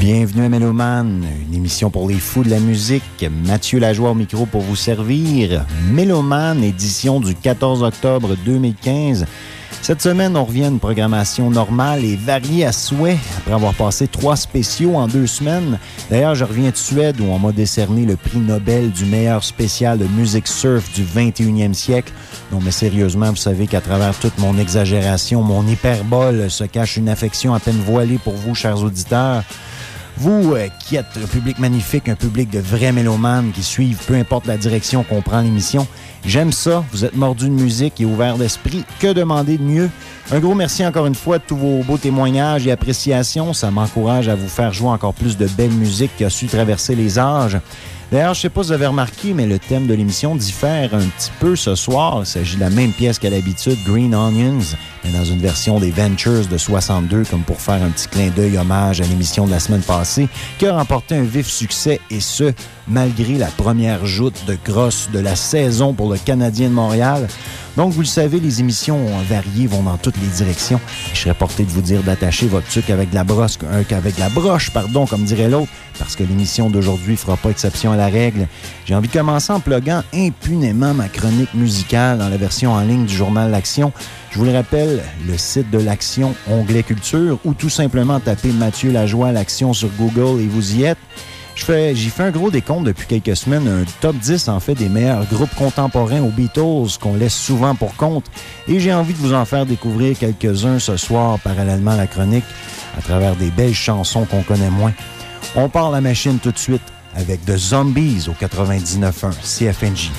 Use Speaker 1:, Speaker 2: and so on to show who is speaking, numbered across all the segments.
Speaker 1: Bienvenue à Mélomane, une émission pour les fous de la musique. Mathieu Lajoie au micro pour vous servir. Mélomane, édition du 14 octobre 2015. Cette semaine, on revient à une programmation normale et variée à souhait, après avoir passé 3 spéciaux en 2 semaines. D'ailleurs, je reviens de Suède, où on m'a décerné le prix Nobel du meilleur spécial de musique surf du 21e siècle. Non, mais sérieusement, vous savez qu'à travers toute mon exagération, mon hyperbole, se cache une affection à peine voilée pour vous, chers auditeurs. Vous qui êtes un public magnifique, un public de vrais mélomanes qui suivent peu importe la direction qu'on prend l'émission, j'aime ça. Vous êtes mordus de musique et ouverts d'esprit. Que demander de mieux? Un gros merci encore une fois de tous vos beaux témoignages et appréciations. Ça m'encourage à vous faire jouer encore plus de belle musique qui a su traverser les âges. D'ailleurs, je ne sais pas si vous avez remarqué, mais le thème de l'émission diffère un petit peu ce soir. Il s'agit de la même pièce qu'à l'habitude, Green Onions, mais dans une version des Ventures de 62, comme pour faire un petit clin d'œil hommage à l'émission de la semaine passée, qui a remporté un vif succès, et ce, malgré la première joute de grosse de la saison pour le Canadien de Montréal. Donc, vous le savez, les émissions variées vont dans toutes les directions. Je serais porté de vous dire d'attacher votre tuque avec de la broche, comme dirait l'autre, parce que l'émission d'aujourd'hui ne fera pas exception à la règle. J'ai envie de commencer en pluguant impunément ma chronique musicale dans la version en ligne du journal L'Action. Je vous le rappelle, le site de l'Action, onglet Culture, ou tout simplement taper Mathieu Lajoie L'Action sur Google et vous y êtes. J'ai fait un gros décompte depuis quelques semaines, un top 10 en fait des meilleurs groupes contemporains aux Beatles qu'on laisse souvent pour compte, et j'ai envie de vous en faire découvrir quelques-uns ce soir parallèlement à la chronique à travers des belles chansons qu'on connaît moins. On part la machine tout de suite avec The Zombies au 99.1 CFNJ.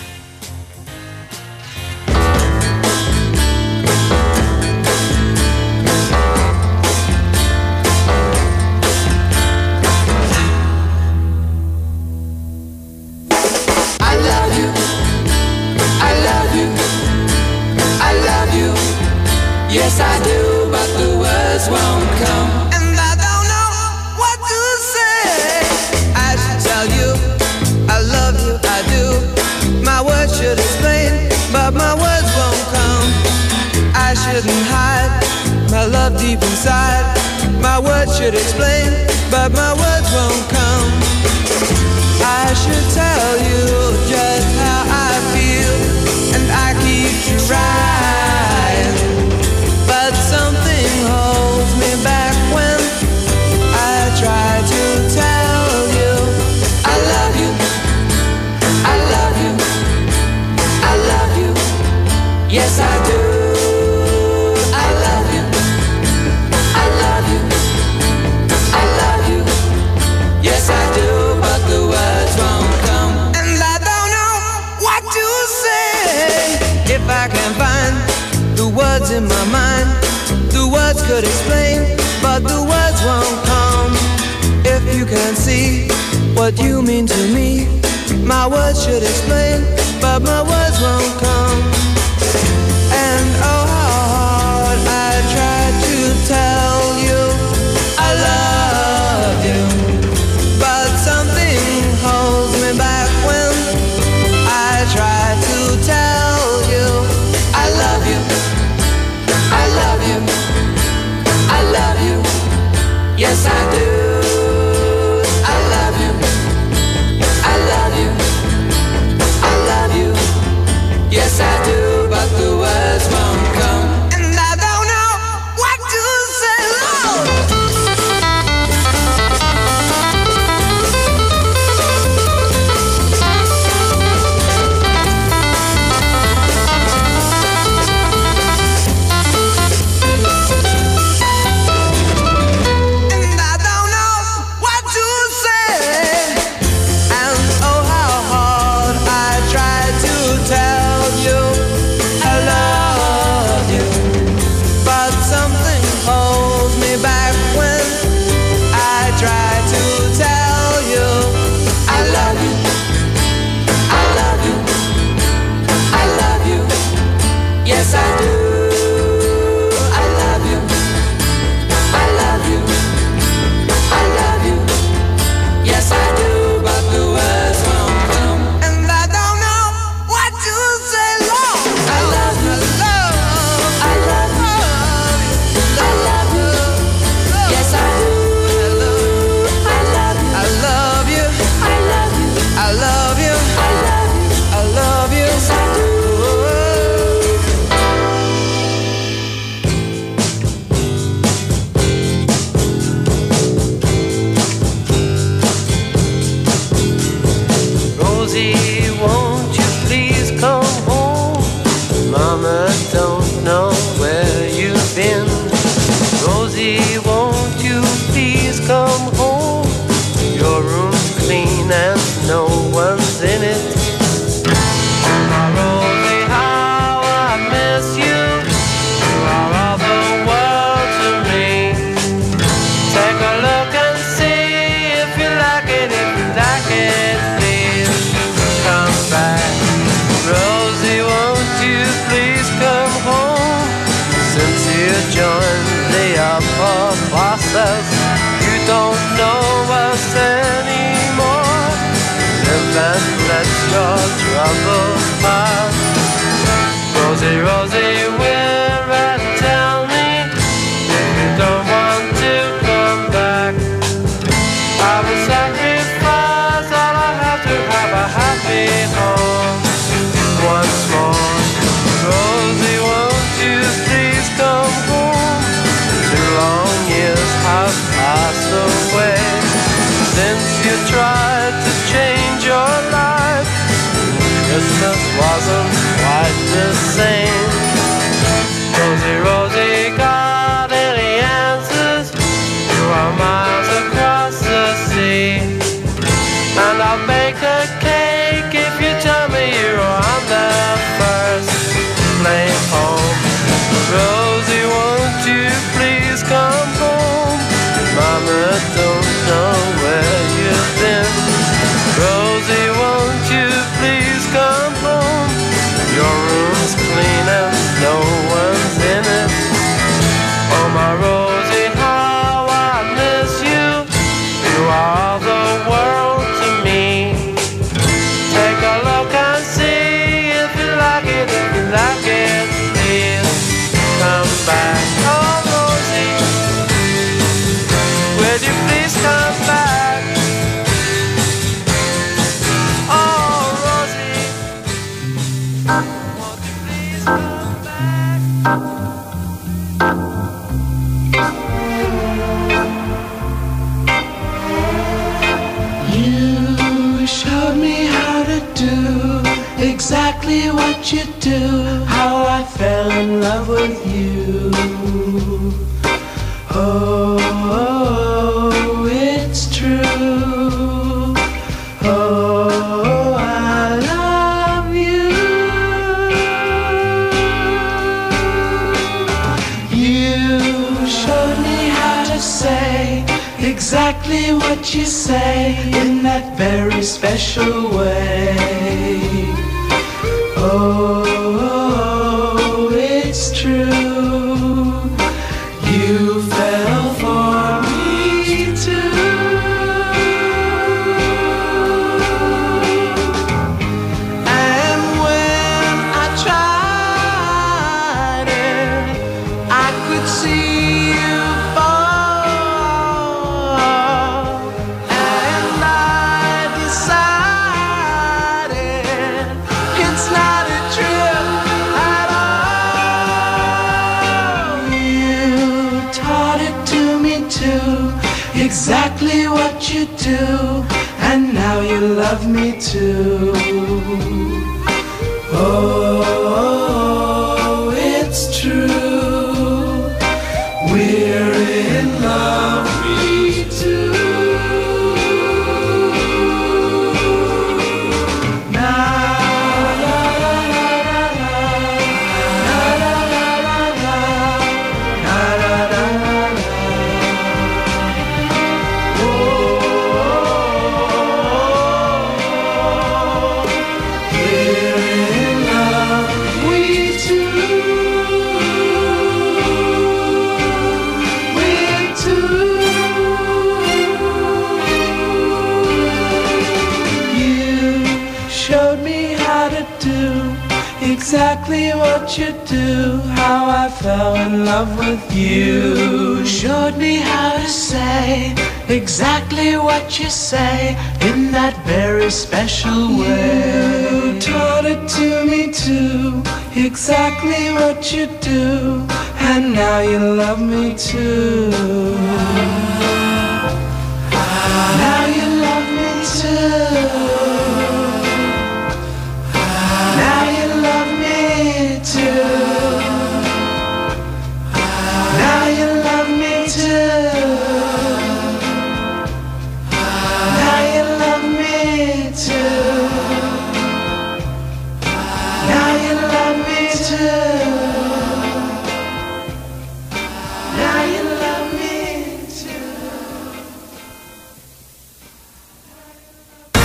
Speaker 2: Yes, I do, but the words won't come. And I don't know what to say. I should tell you, I love you, I do. My words should explain, but my words won't come. I shouldn't hide my love deep inside. My words should explain, but my words won't come. I should tell you just how I feel, and I keep trying. But something holds me back when I try to tell you I love you, I love you, I love you. Yes, I do. I love you, I love you, I love you. Yes, I do, but the words won't come. And I don't know what to say. If I can find the words in my mind, the words could explain, but the words won't come. If you can see what you mean to me, my words should explain, but my words won't come. And oh, how hard I tried to tell you I love you, but something holds me back when I try to tell you I love you, I love you, I love you. Yes, I do. I love you, I love you, I love you. Yes, I do, but the words won't come.
Speaker 3: join the upper classes. You don't know us anymore. Live and let your troubles pass. Rosie, Rosie, where and tell me if you don't want to come back. I will sacrifice all I have to have a happy home once more. Rosie, won't you please come home? 2 long years have passed away since you tried to change your life. Christmas wasn't quite the same. Rosie, Rosie, got any answers? You are miles across the sea, and I'll make a cake if you tell me you're on the first plane home. Rosie, won't you please come home? Mama don't know where you've been. Rosie, won't you please come home? Your room's clean and no one's in it. Oh my Rosie, how I miss you. You are the world to me. Take a look and see if you like it, if you like it, please come back. Oh Rosie, will you please come back? Oh Rosie, won't you please come back?
Speaker 2: You showed me how to do exactly what you do. How I fell in love with you. Oh, it's true. Oh, I love you. You showed me how to say exactly what you say in that very special way. Oh, it's true. You fell for me too. And when I tried it, I could see you fall. And I decided it's not a trip at all. You taught it to me too, exactly what you do, and now you love me too. Oh, it's true. We're in love, me too. Na la la la la la, la la la la la, la la la la la. Oh, we're in love, we too. We're two. You showed me how to do exactly what you do. How I fell in love with you. Showed me how to say exactly what you say in that very special way. You taught it to me too, exactly what you do, and now you love me too. Now you love me too. Now you love me too. Now you love me too. Now you love me too. Now you love me too. Now you love me too.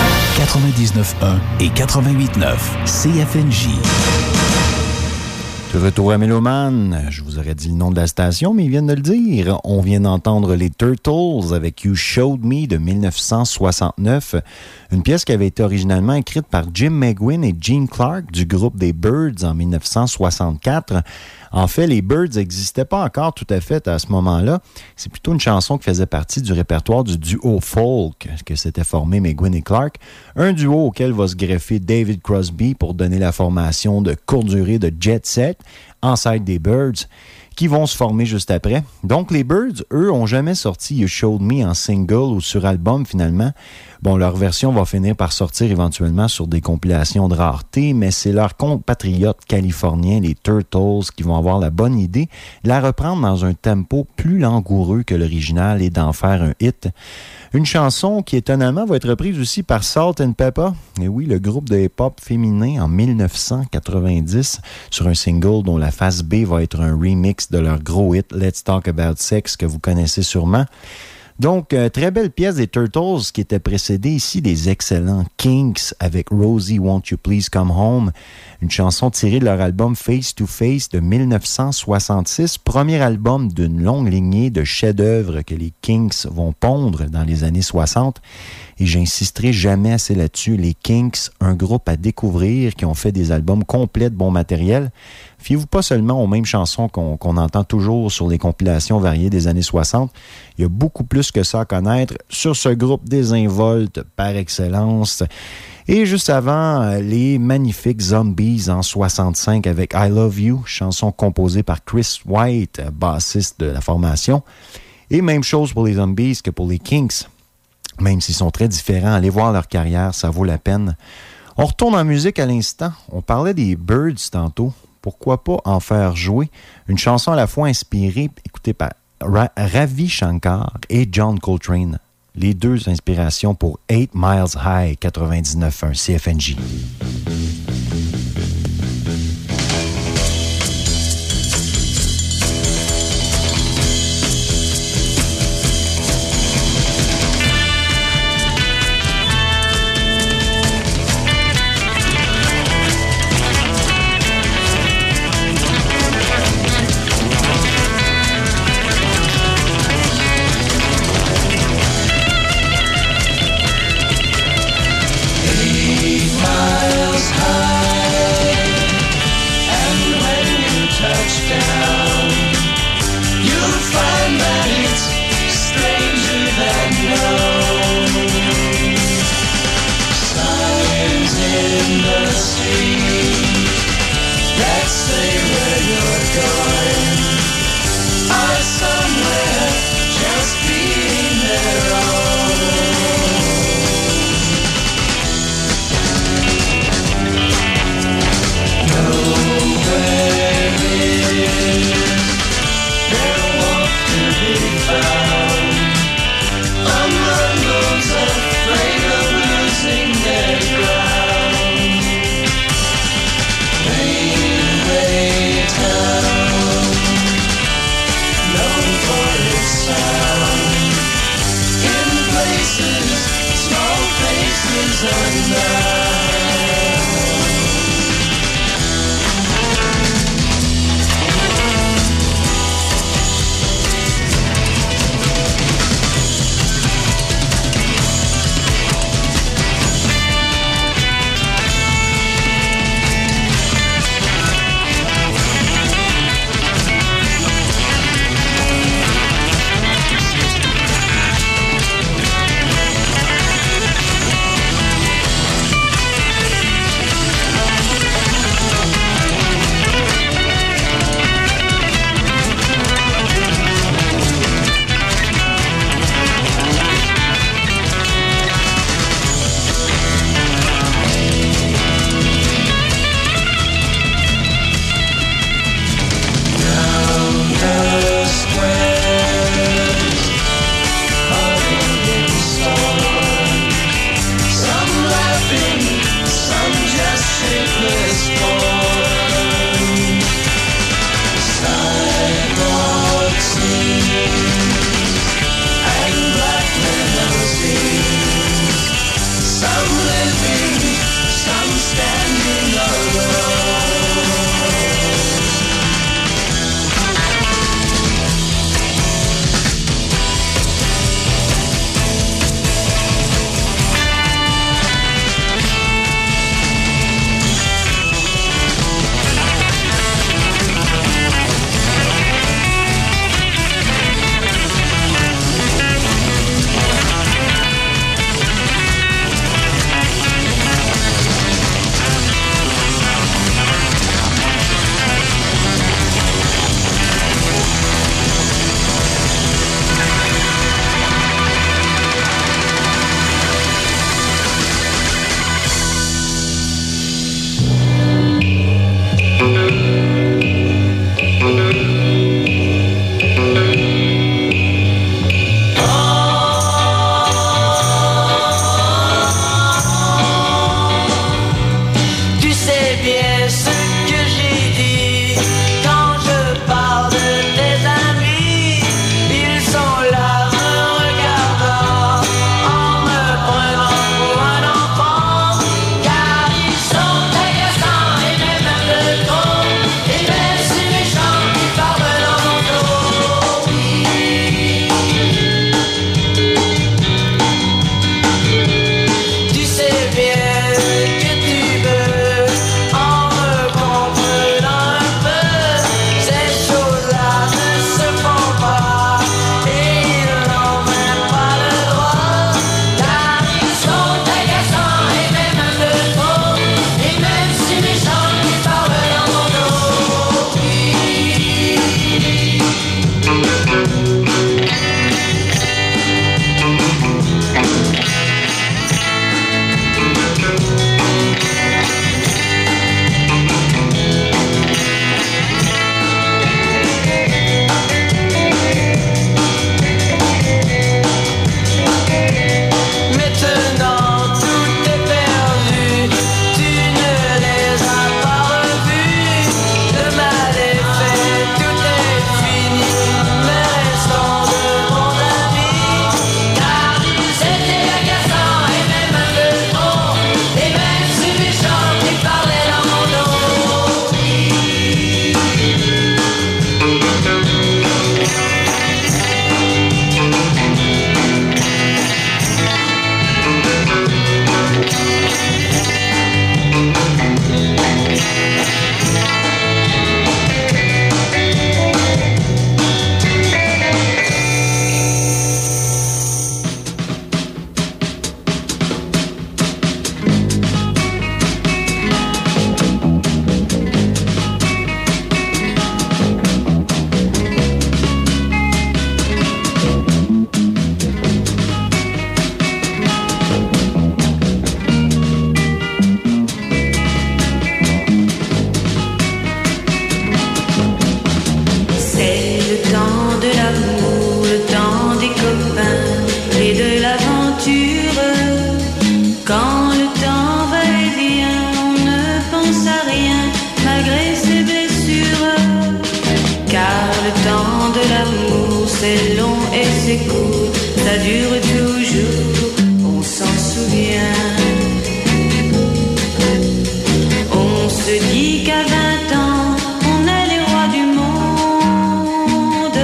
Speaker 4: 99.1 et 88.9 CFNJ.
Speaker 1: De retour à Mélomane, je vous aurais dit le nom de la station, mais ils viennent de le dire. On vient d'entendre les Turtles avec You Showed Me de 1969, une pièce qui avait été originalement écrite par Jim Meguin et Gene Clark du groupe des Byrds en 1964. En fait, les Byrds n'existaient pas encore tout à fait à ce moment-là. C'est plutôt une chanson qui faisait partie du répertoire du duo folk que s'étaient formé Meguin et Clark, un duo auquel va se greffer David Crosby pour donner la formation de courte durée de Jet Set, ancêtre des Byrds, qui vont se former juste après. Donc, les Byrds, eux, ont jamais sorti You Showed Me en single ou sur album, finalement. Bon, leur version va finir par sortir éventuellement sur des compilations de rareté, mais c'est leurs compatriotes californiens, les Turtles, qui vont avoir la bonne idée de la reprendre dans un tempo plus langoureux que l'original et d'en faire un hit. Une chanson qui, étonnamment, va être reprise aussi par Salt and Pepper. Et oui, le groupe de hip-hop féminin en 1990 sur un single dont la face B va être un remix de leur gros hit Let's Talk About Sex que vous connaissez sûrement. Donc, très belle pièce des Turtles qui était précédée ici des excellents Kinks avec Rosie Won't You Please Come Home, une chanson tirée de leur album Face to Face de 1966, premier album d'une longue lignée de chefs-d'œuvre que les Kinks vont pondre dans les années 60. Et j'insisterai jamais assez là-dessus. Les Kinks, un groupe à découvrir qui ont fait des albums complets de bon matériel. Fiez-vous pas seulement aux mêmes chansons qu'on entend toujours sur les compilations variées des années 60. Il y a beaucoup plus que ça à connaître sur ce groupe désinvolte par excellence. Et juste avant, les magnifiques Zombies en 65 avec I Love You, chanson composée par Chris White, bassiste de la formation. Et même chose pour les Zombies que pour les Kinks. Même s'ils sont très différents, allez voir leur carrière, ça vaut la peine. On retourne en musique à l'instant. On parlait des Byrds tantôt. Pourquoi pas en faire jouer une chanson à la fois inspirée, écoutée par Ravi Shankar et John Coltrane. Les deux inspirations pour 8 Miles High 99.1 CFNJ.
Speaker 4: de l'amour, c'est long et c'est court, ça dure toujours, on s'en souvient. On se dit qu'à 20 ans, on est les rois du monde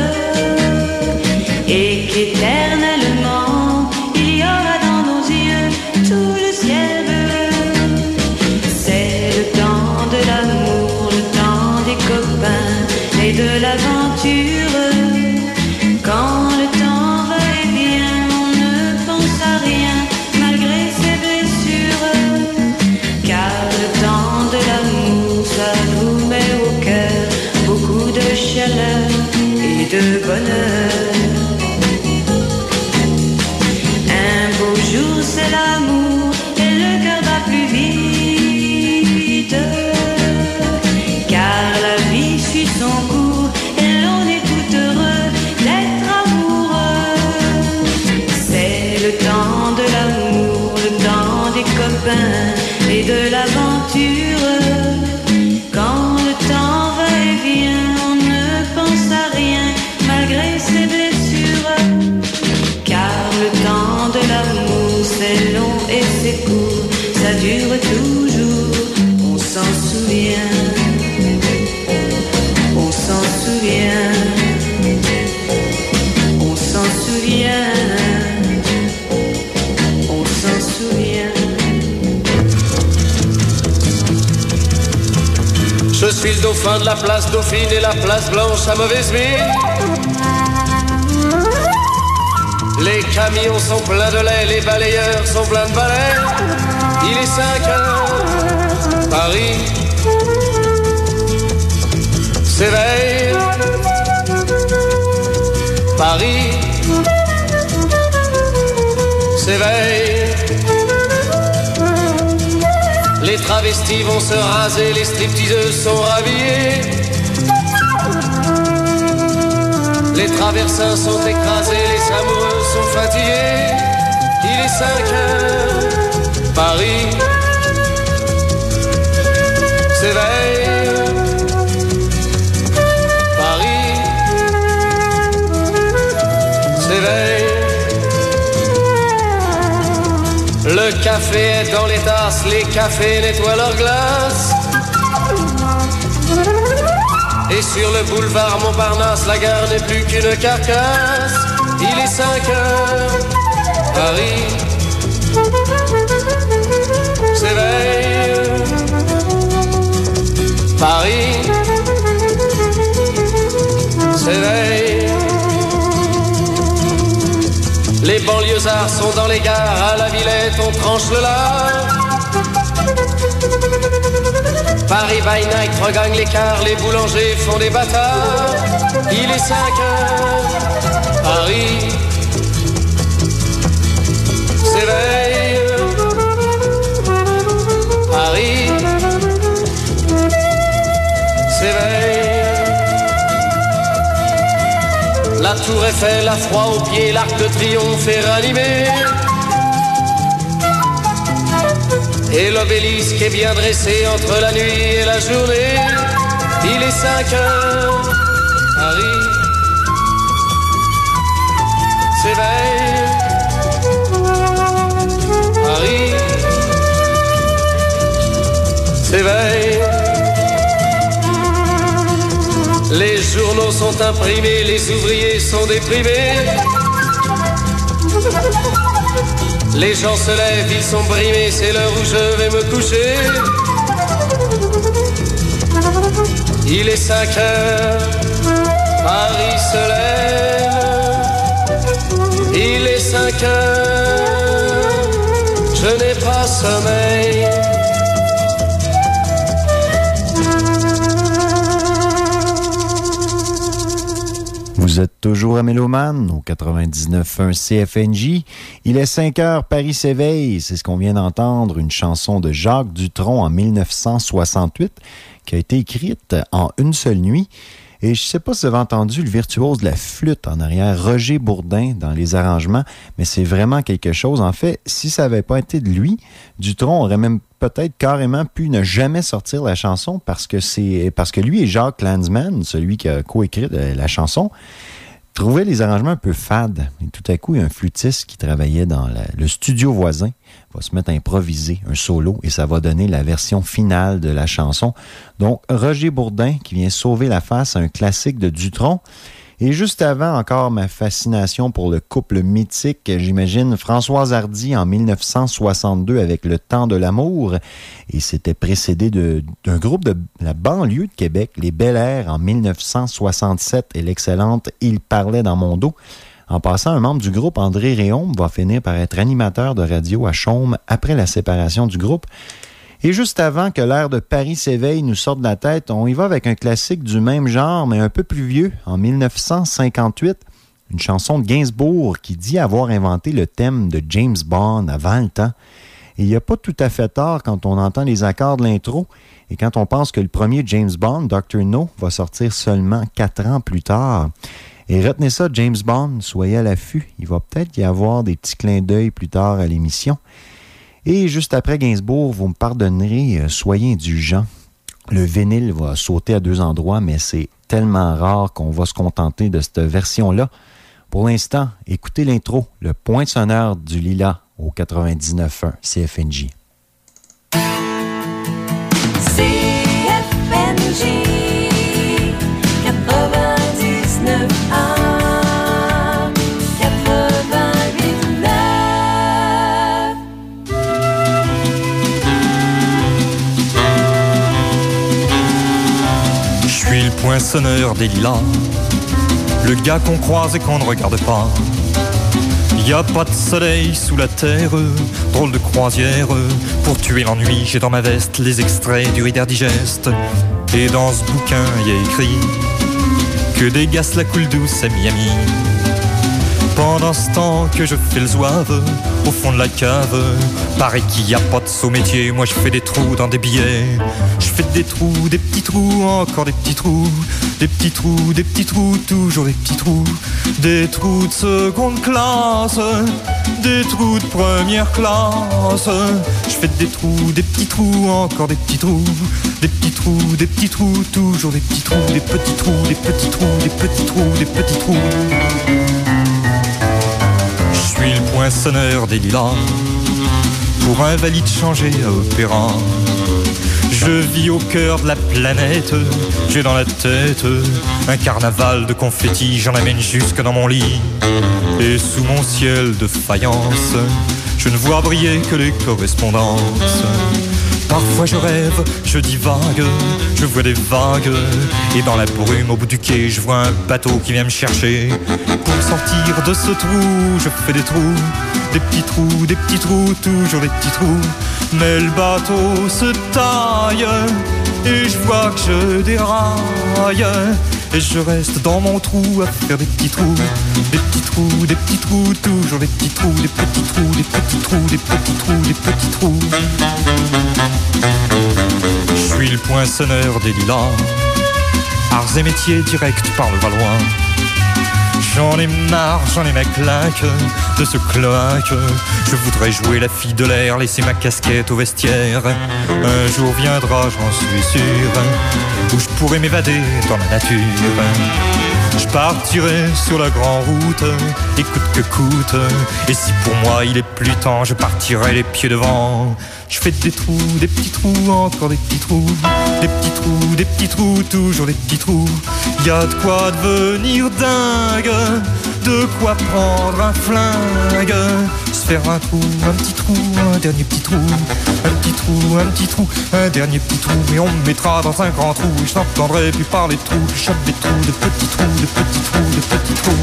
Speaker 4: et qu'éternellement, il y aura dans nos yeux tout le ciel bleu. C'est le temps de l'amour, le temps des copains et de l'aventure. Quand le temps va et vient, on ne pense à rien malgré ses blessures. Car le temps de l'amour, ça vous met au cœur beaucoup de chaleur et de bonheur. Un beau jour c'est l'amour et le cœur bat plus vite. Car la vie suit son cours et l'on est tout heureux d'être amoureux. C'est le temps de l'amour, le temps des copains et de l'aventure. Quand le temps va et vient, on ne pense à rien malgré ses blessures. Car le temps de l'amour, c'est long et c'est court, ça dure toujours, on s'en souvient. On s'en souvient. On s'en souvient. On s'en souvient.
Speaker 3: Je suis le dauphin de la place Dauphine et la place Blanche à mauvaise mine. Les camions sont pleins de lait, les balayeurs sont pleins de balais. Il est 5 heures, Paris s'éveille. Paris s'éveille. Les travestis vont se raser, les stripteaseuses sont rhabillées. Les traversins sont écrasés, les amoureux sont fatigués. Il est 5 heures, Paris s'éveille. Paris s'éveille. Le café est dans les tasses, les cafés nettoient leurs glaces. Et sur le boulevard Montparnasse, la gare n'est plus qu'une carcasse. Il est 5 heures, Paris s'éveille. Paris s'éveille. Les banlieusards sont dans les gares, à la Villette on tranche le lard. Paris by night regagne l'écart, les boulangers font des bâtards. Il est 5 heures, Paris s'éveille. Paris s'éveille. La tour Eiffel a froid aux pieds, l'arc de triomphe est ranimé. Et l'obélisque est bien dressé entre la nuit et la journée. Il est 5 heures, Paris s'éveille. Paris s'éveille. Les journaux sont imprimés, les ouvriers sont déprimés. Les gens se lèvent, ils sont brimés, c'est l'heure où je vais me coucher. Il est 5 heures, Paris se lève. Il est 5 heures, je n'ai pas sommeil.
Speaker 1: Vous êtes toujours à Mélomane, au 99.1 CFNJ. Il est 5 heures, Paris s'éveille. C'est ce qu'on vient d'entendre, une chanson de Jacques Dutronc en 1968, qui a été écrite en une seule nuit. Et je ne sais pas si vous avez entendu le virtuose de la flûte en arrière, Roger Bourdin, dans les arrangements, mais c'est vraiment quelque chose. En fait, si ça n'avait pas été de lui, Dutronc aurait même peut-être carrément pu ne jamais sortir la chanson parce que lui et Jacques Lanzmann, celui qui a coécrit la chanson, trouvaient les arrangements un peu fades. Et tout à coup, il y a un flûtiste qui travaillait dans le studio voisin va se mettre à improviser un solo et ça va donner la version finale de la chanson. Donc, Roger Bourdin qui vient sauver la face à un classique de Dutronc. Et juste avant, encore ma fascination pour le couple mythique, j'imagine Françoise Hardy en 1962 avec Le Temps de l'amour. Et c'était précédé d'un groupe de la banlieue de Québec, les Bel Air en 1967 et l'excellente Il parlait dans mon dos. En passant, un membre du groupe, André Réaume, va finir par être animateur de radio à Chaume après la séparation du groupe. Et juste avant que l'air de Paris s'éveille nous sorte de la tête, on y va avec un classique du même genre, mais un peu plus vieux, en 1958, une chanson de Gainsbourg qui dit avoir inventé le thème de James Bond avant le temps. Et il n'y a pas tout à fait tort quand on entend les accords de l'intro et quand on pense que le premier James Bond, Dr. No, va sortir seulement 4 ans plus tard. Et retenez ça, James Bond, soyez à l'affût. Il va peut-être y avoir des petits clins d'œil plus tard à l'émission. Et juste après Gainsbourg, vous me pardonnerez, soyez indulgents. Le vinyle va sauter à 2 endroits, mais c'est tellement rare qu'on va se contenter de cette version-là. Pour l'instant, écoutez l'intro, le point sonore du Lilas au 99.1 CFNJ.
Speaker 4: CFNJ 99.1 88.9.
Speaker 5: Je suis le poinçonneur des lilas, le gars qu'on croise et qu'on ne regarde pas. Y a pas de soleil sous la terre, drôle de croisière. Pour tuer l'ennui, j'ai dans ma veste les extraits du Reader Digest. Et dans ce bouquin, y a écrit que des gaz la coule douce à Miami. Pendant ce temps que je fais le zouave au fond de la cave, paraît qu'il n'y a pas de saut métier. Moi je fais des trous dans des billets. Je fais des trous, des petits trous, encore des petits trous. Des petits trous, des petits trous, toujours des petits trous. Des trous de seconde classe, des trous de première classe. Je fais des trous, des petits trous, encore des petits trous. Des petits trous, des petits trous, toujours des petits trous. Des petits trous, des petits trous, des petits trous, des petits trous. Je suis le poinçonneur des lilas, pour un valide changé à opéra. Je vis au cœur de la planète, j'ai dans la tête un carnaval de confettis, j'en amène jusque dans mon lit. Et sous mon ciel de faïence, je ne vois briller que les correspondances. Parfois je rêve, je divague, je vois des vagues. Et dans la brume au bout du quai, je vois un bateau qui vient me chercher. Pour me sortir de ce trou, je fais des trous. Des petits trous, des petits trous, toujours des petits trous. Mais le bateau se taille et je vois que je déraille. Et je reste dans mon trou à faire des petits trous. Des petits trous, des petits trous, toujours des petits trous. Des petits trous, des petits trous, des petits trous, des petits trous. Je suis le poinçonneur des lilas, arts et métiers direct par le Valois. J'en ai marre, j'en ai ma claque de ce cloaque. Je voudrais jouer la fille de l'air, laisser ma casquette au vestiaire. Un jour viendra, j'en suis sûr, où je pourrai m'évader dans la nature. Je partirai sur la grande route, et coûte que coûte. Et si pour moi il est plus temps, je partirai les pieds devant. Je fais des trous, des petits trous, encore des petits trous. Des petits trous, des petits trous, toujours des petits trous. Y a de quoi devenir dingue, de quoi prendre un flingue. Se faire un trou, un petit trou, un dernier petit trou. Un petit trou, un petit trou, un dernier petit trou. Et on me mettra dans un grand trou, et je n'entendrai plus parler de trous. Je chope des trous, de petits trous, de petits trous, de petits trous.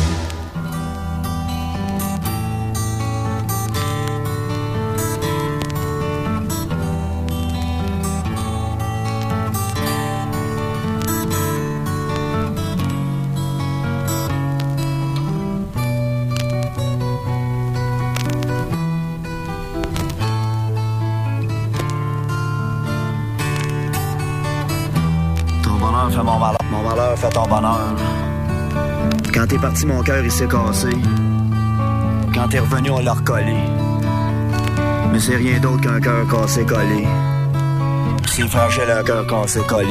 Speaker 6: fait ton bonheur. Quand t'es parti, mon cœur, il s'est cassé. Quand t'es revenu, on l'a recollé. Mais c'est rien d'autre qu'un cœur cassé collé. C'est fragile, un cœur cassé collé.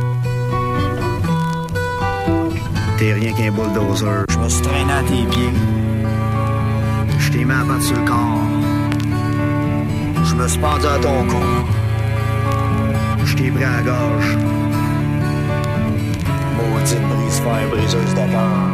Speaker 6: T'es rien qu'un bulldozer. Je me suis traîné à tes pieds. Je t'ai mis à battre sur le corps. Je me suis pendu à ton cou. Je t'ai pris à la gorge. Maudite brise-fer, briseuse de cœur.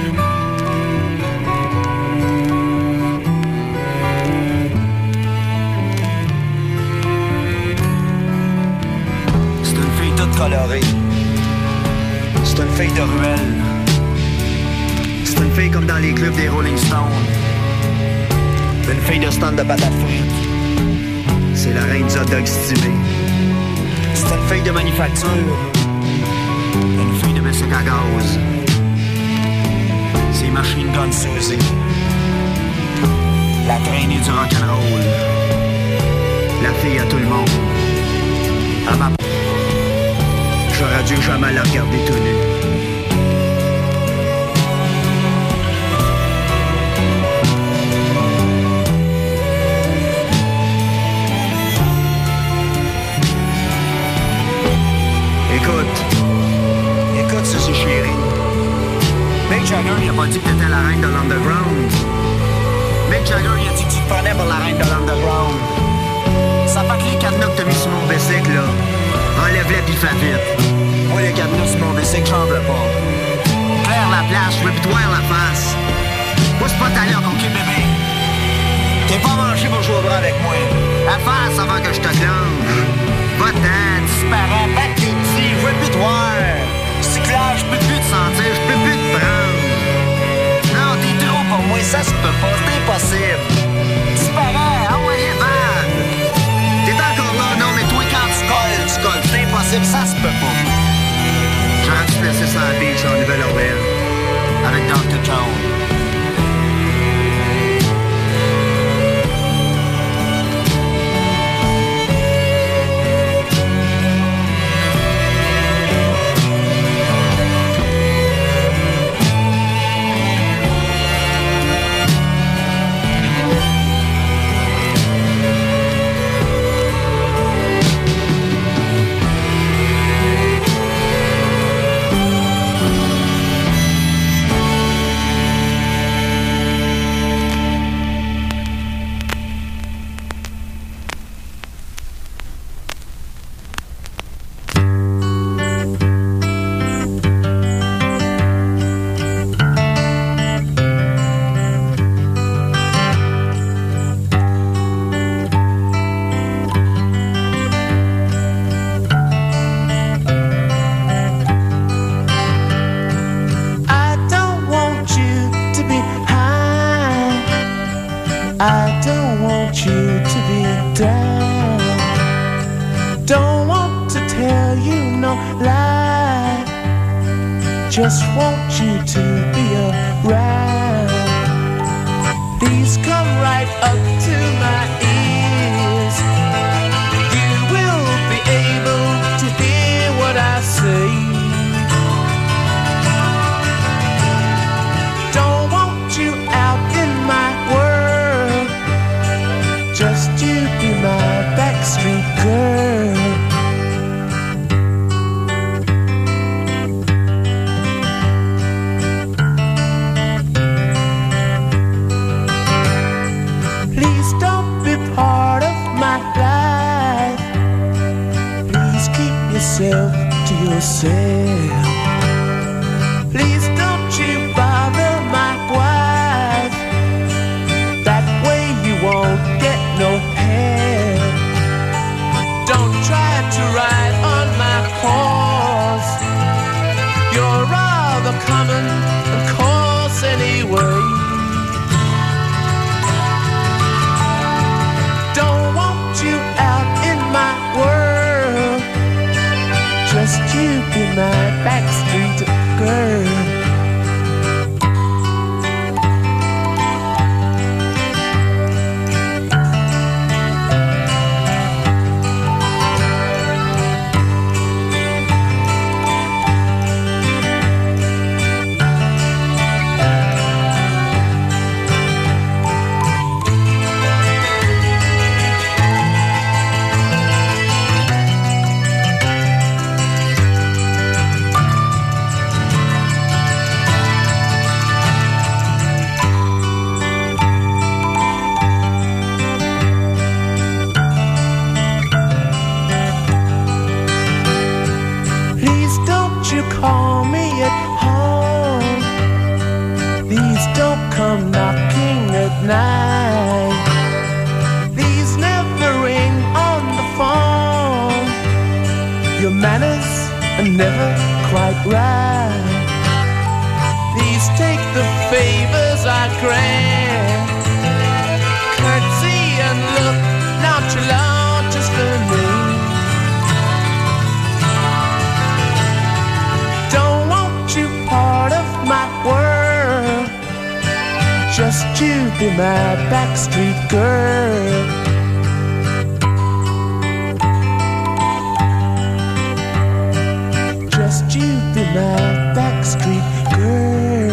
Speaker 6: C'est une fille toute colorée. C'est une fille de ruelle. C'est une fille comme dans les clubs des Rolling Stones. Une fille de stand de patates frites. C'est la reine du hot dog stylé. C'est une fille de manufacture. Une fille de bicycle à gaz. C'est Machine Gun Suzy. La traînée du rock'n'roll. La fille à tout le monde. À ma... J'aurais dû jamais la regarder tout nu. Écoute, Suzy chérie. Mick Jagger, il a pas dit que t'étais la reine de l'underground. Mick Jagger, il a dit que tu te prenais pour la reine de l'underground. Ça fait que les cadenas que t'as mis sur mon bicycle, là, enlève-les pis fais vite. Moi, les cadenas sur mon bicycle, j'en veux pas. Claire la place, je veux pis voir la face. Pousse pas ta loque, ok, bébé? T'es pas mangé pour jouer au bras avec moi. La face avant que je te clenche. Va-t'en, disparais, batte tes petits, je veux plus te voir. Si clair, je peux plus te sentir, je peux plus te prendre. Non, t'es trop pour moi, ça se peut pas, c'est impossible. Disparais, ah ouais, Evan. T'es encore là, non, mais toi, quand tu colles, c'est impossible, ça se peut pas. J'aurais dû te laisser sur la beach en Nouvelle-Orléans, avec Dr. Jones.
Speaker 7: Just want you to be around. Please come right up to my ears. You will be able to hear what I say. Don't want you out in my world. Just you be my backstreet girl. To yourself. Please don't you bother my wife. That way you won't get no help. Don't try to ride on my horse. You're rather common and coarse anyway. Don't want you out in my world. Just you be mine. Please don't come knocking at night. Please never ring on the phone. Your manners are never quite right. Please take the favors I grant. Curtsy and look nonchalant just for me. Don't want you part of my world. Just you be my backstreet girl. Just you be my backstreet girl.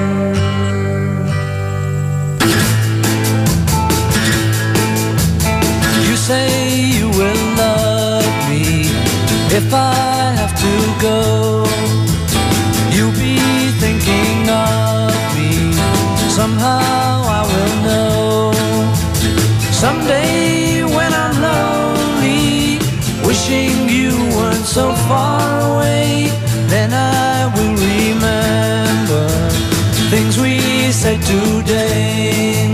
Speaker 3: You say you will love me if I have to go. You'll be thinking of me. Somehow I will know. Someday when I'm lonely, wishing you weren't so far away, then I will remember things we said today.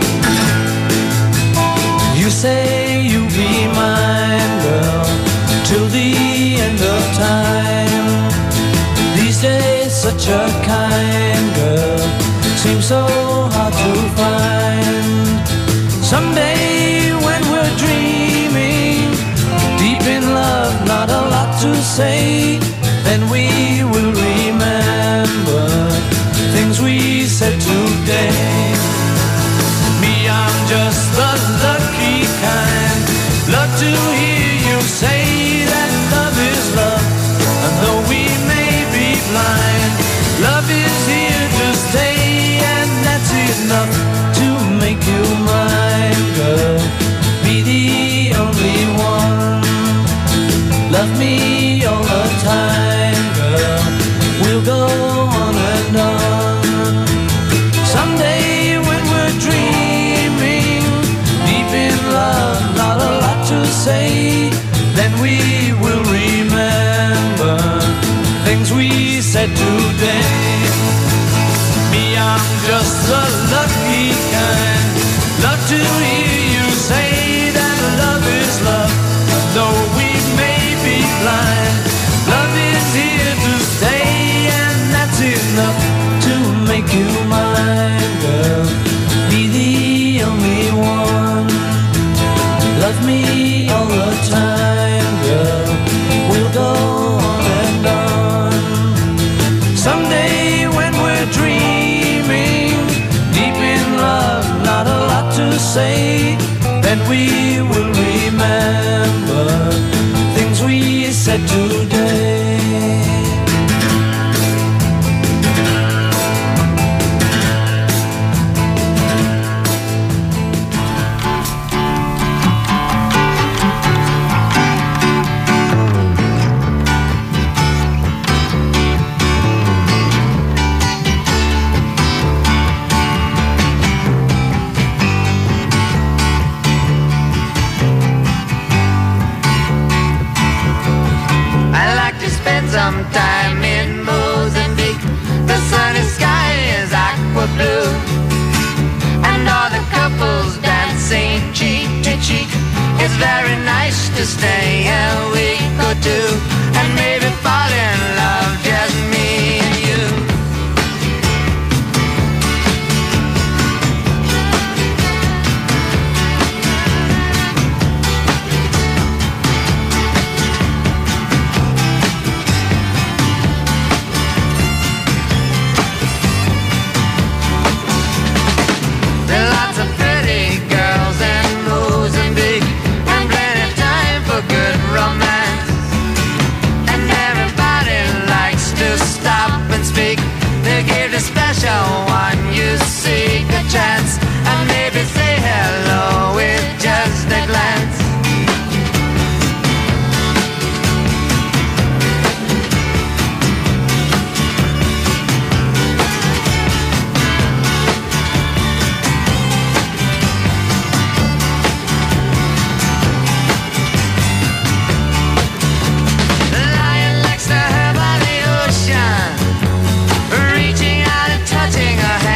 Speaker 3: You say you'll be mine, girl, till the end of time. These days such a kind girl seems so hard to find. Someday when we're dreaming, deep in love, not a lot to say, then we will remember things we said today. Me, I'm just the lucky kind. Love to hear you say that love is love, and though we may be blind, love is here to stay, and that's enough to make you mine, girl. Be the only one. Love me all the time, girl. We'll go on and on. Someday when we're dreaming, deep in love, not a lot to say, then we will remember things we said today. Me, I'm just the lucky kind. Love to hear you say that love is love, though we may be blind. Love is here to stay, and that's enough to make you mine, girl. Be the only one. Love me all the time, girl. We'll go on and on. Someday when we're dreaming, deep in love, not a lot to say, then we will remember things we said today.
Speaker 2: Some time in Mozambique, the sunny sky is aqua blue, and all the couples dancing cheek to cheek. It's very nice to stay a week or two, and maybe fall in love, just me and you. One you seek a chance, and maybe say hello with just a glance. Lying next to her by the ocean, reaching out and touching her hand.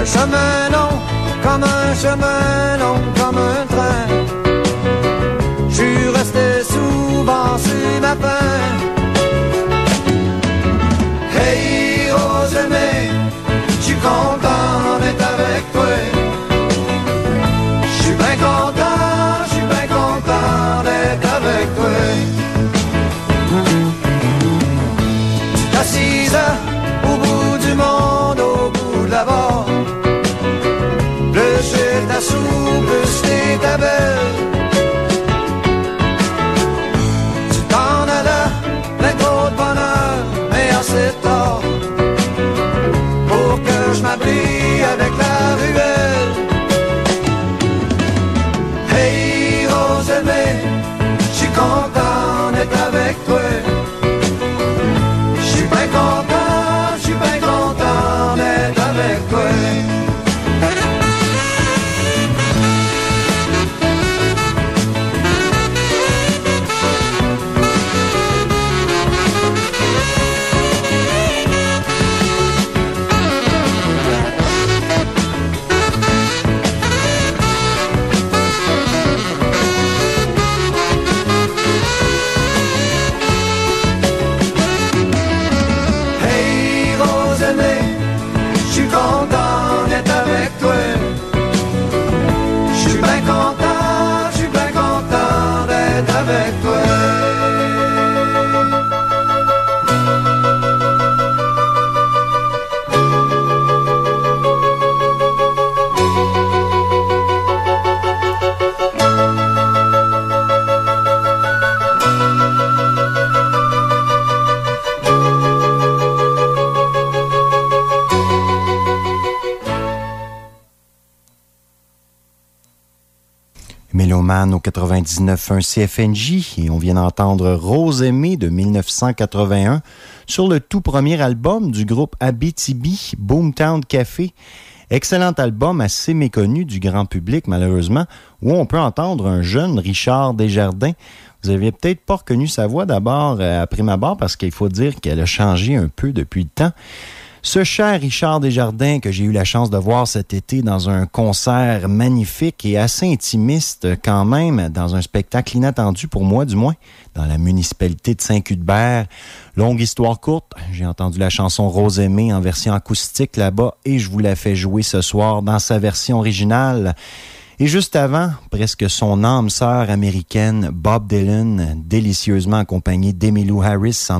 Speaker 2: Un chemin long, comme un chemin long, comme un train. J'suis resté souvent sur ma faim. Hey Rose aimée, j'suis content d'être avec toi. J'suis bien content d'être avec toi. Assise au bout du monde, au bout de la barre. Plus j'ai ta soupe, plus t'es ta belle. Tu t'en allais, plein trop de bonheur, mais assez tard pour que je m'abrie avec la ruelle. Hey Rose aimée, j'suis content d'être avec toi. J'suis bien content d'être avec toi. Avec toi.
Speaker 1: Mélomane au 99.1 CFNJ et on vient d'entendre Rose aimée de 1981 sur le tout premier album du groupe Abitibi, Boomtown Café. Excellent album assez méconnu du grand public malheureusement, où on peut entendre un jeune Richard Desjardins. Vous avez peut-être pas reconnu sa voix d'abord à prime abord parce qu'il faut dire qu'elle a changé un peu depuis le temps. Ce cher Richard Desjardins que j'ai eu la chance de voir cet été dans un concert magnifique et assez intimiste quand même, dans un spectacle inattendu pour moi du moins, dans la municipalité de Saint-Cuthbert. Longue histoire courte, j'ai entendu la chanson Rose aimée en version acoustique là-bas et je vous la fais jouer ce soir dans sa version originale. Et juste avant, presque son âme sœur américaine, Bob Dylan, délicieusement accompagné d'Emmylou Harris en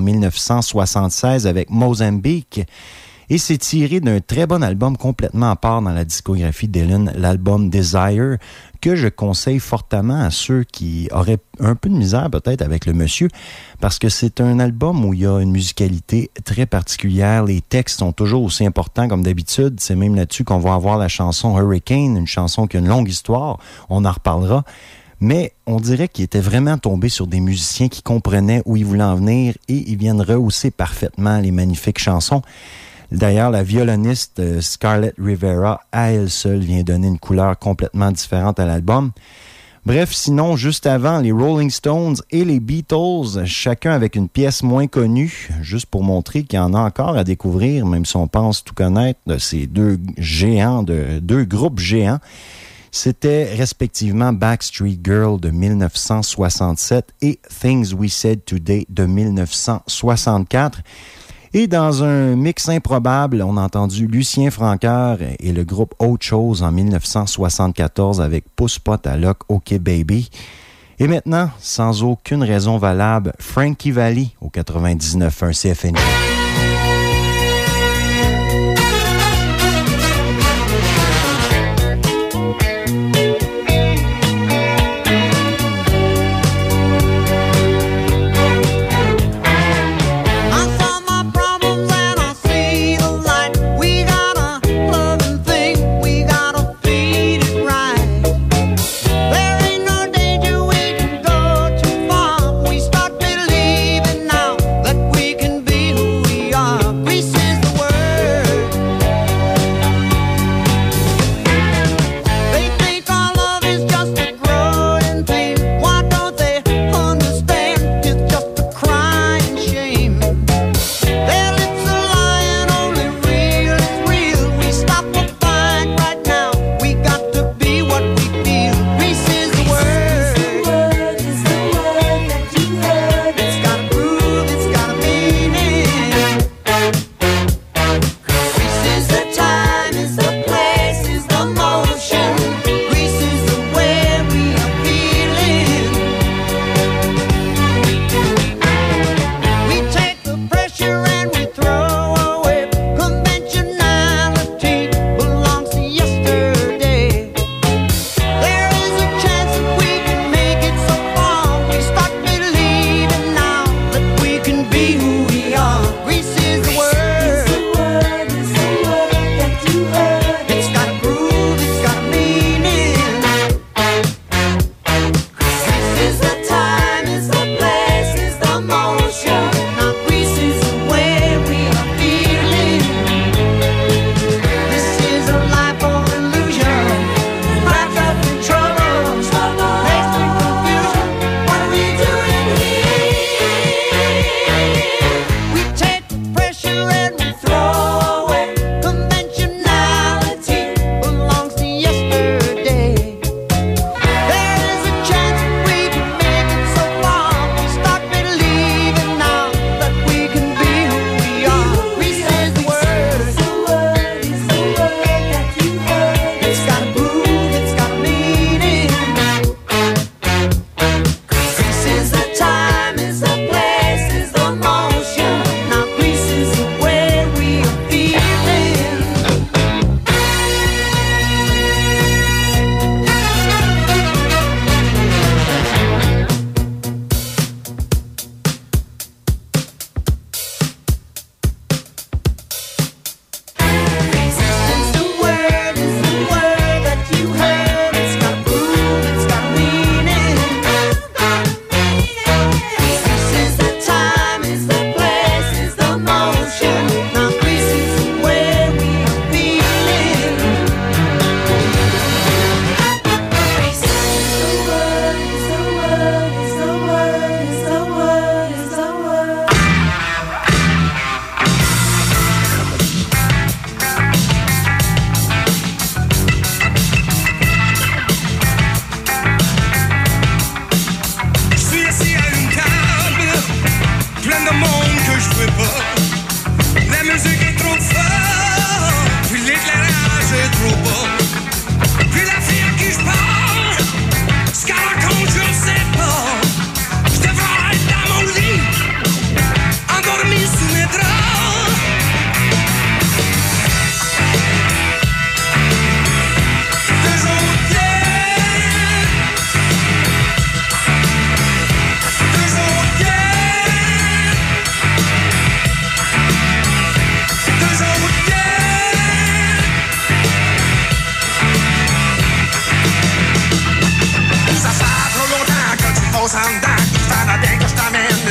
Speaker 1: 1976 avec Mozambique. Et c'est tiré d'un très bon album complètement à part dans la discographie de Dylan, l'album Desire, que je conseille fortement à ceux qui auraient un peu de misère peut-être avec le monsieur, parce que c'est un album où il y a une musicalité très particulière. Les textes sont toujours aussi importants comme d'habitude. C'est même là-dessus qu'on va avoir la chanson Hurricane, une chanson qui a une longue histoire. On en reparlera. Mais on dirait qu'il était vraiment tombé sur des musiciens qui comprenaient où ils voulaient en venir et ils viennent rehausser parfaitement les magnifiques chansons. D'ailleurs, la violoniste Scarlett Rivera, à elle seule, vient donner une couleur complètement différente à l'album. Bref, sinon, juste avant, les Rolling Stones et les Beatles, chacun avec une pièce moins connue, juste pour montrer qu'il y en a encore à découvrir, même si on pense tout connaître de ces deux groupes géants. C'était respectivement Backstreet Girl de 1967 et Things We Said Today de 1964. Et dans un mix improbable, on a entendu Lucien Francoeur et le groupe Autre Chose en 1974 avec Pousse pas ta loc, OK Baby. Et maintenant, sans aucune raison valable, Frankie Valli au 99.1 CFNJ.
Speaker 8: Who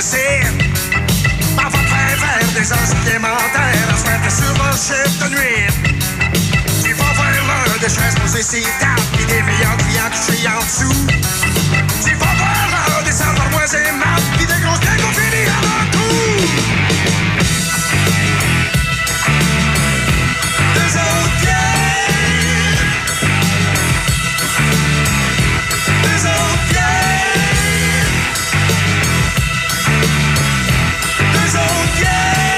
Speaker 6: cire. Parfois faire des os supplémentaires à se mettre sur un chiffre de nuit. Il faut faire l'heure de chaises posées ses tables pis des meilleurs clients couchés en dessous. Il faut faire l'heure des serveurs moins aimables pis des grosses bières qu'on finit à leur coup. Des autres bières. Des autres bières. Des autres bières.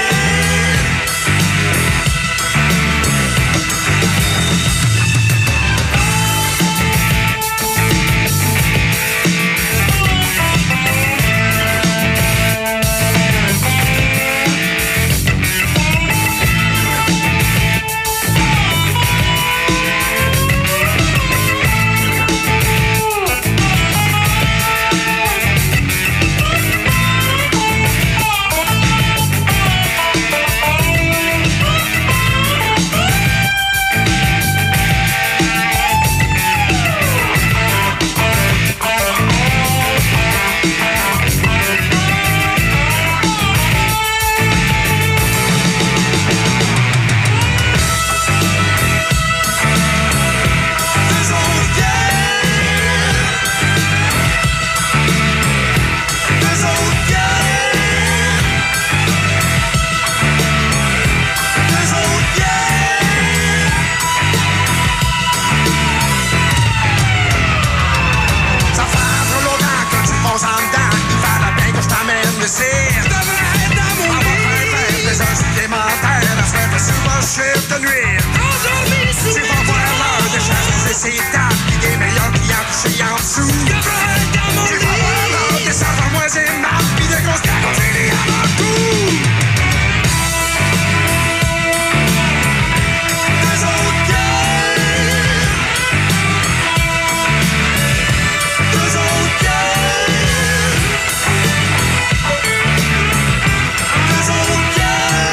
Speaker 6: Chef de nuit. Tu vas voir l'heure de chasser ses tables pis des meilleurs clients couchés en dessous. Tu vas voir l'heure des serveurs moins aimables pis des grosses bières qu'on finit à leur coup. Des autres bières. Des autres bières. Des autres bières.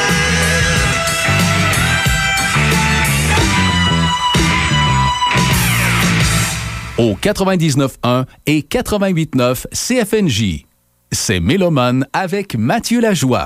Speaker 8: Au 99.1 et 88.9 CFNJ. C'est Mélomane avec Mathieu Lajoie.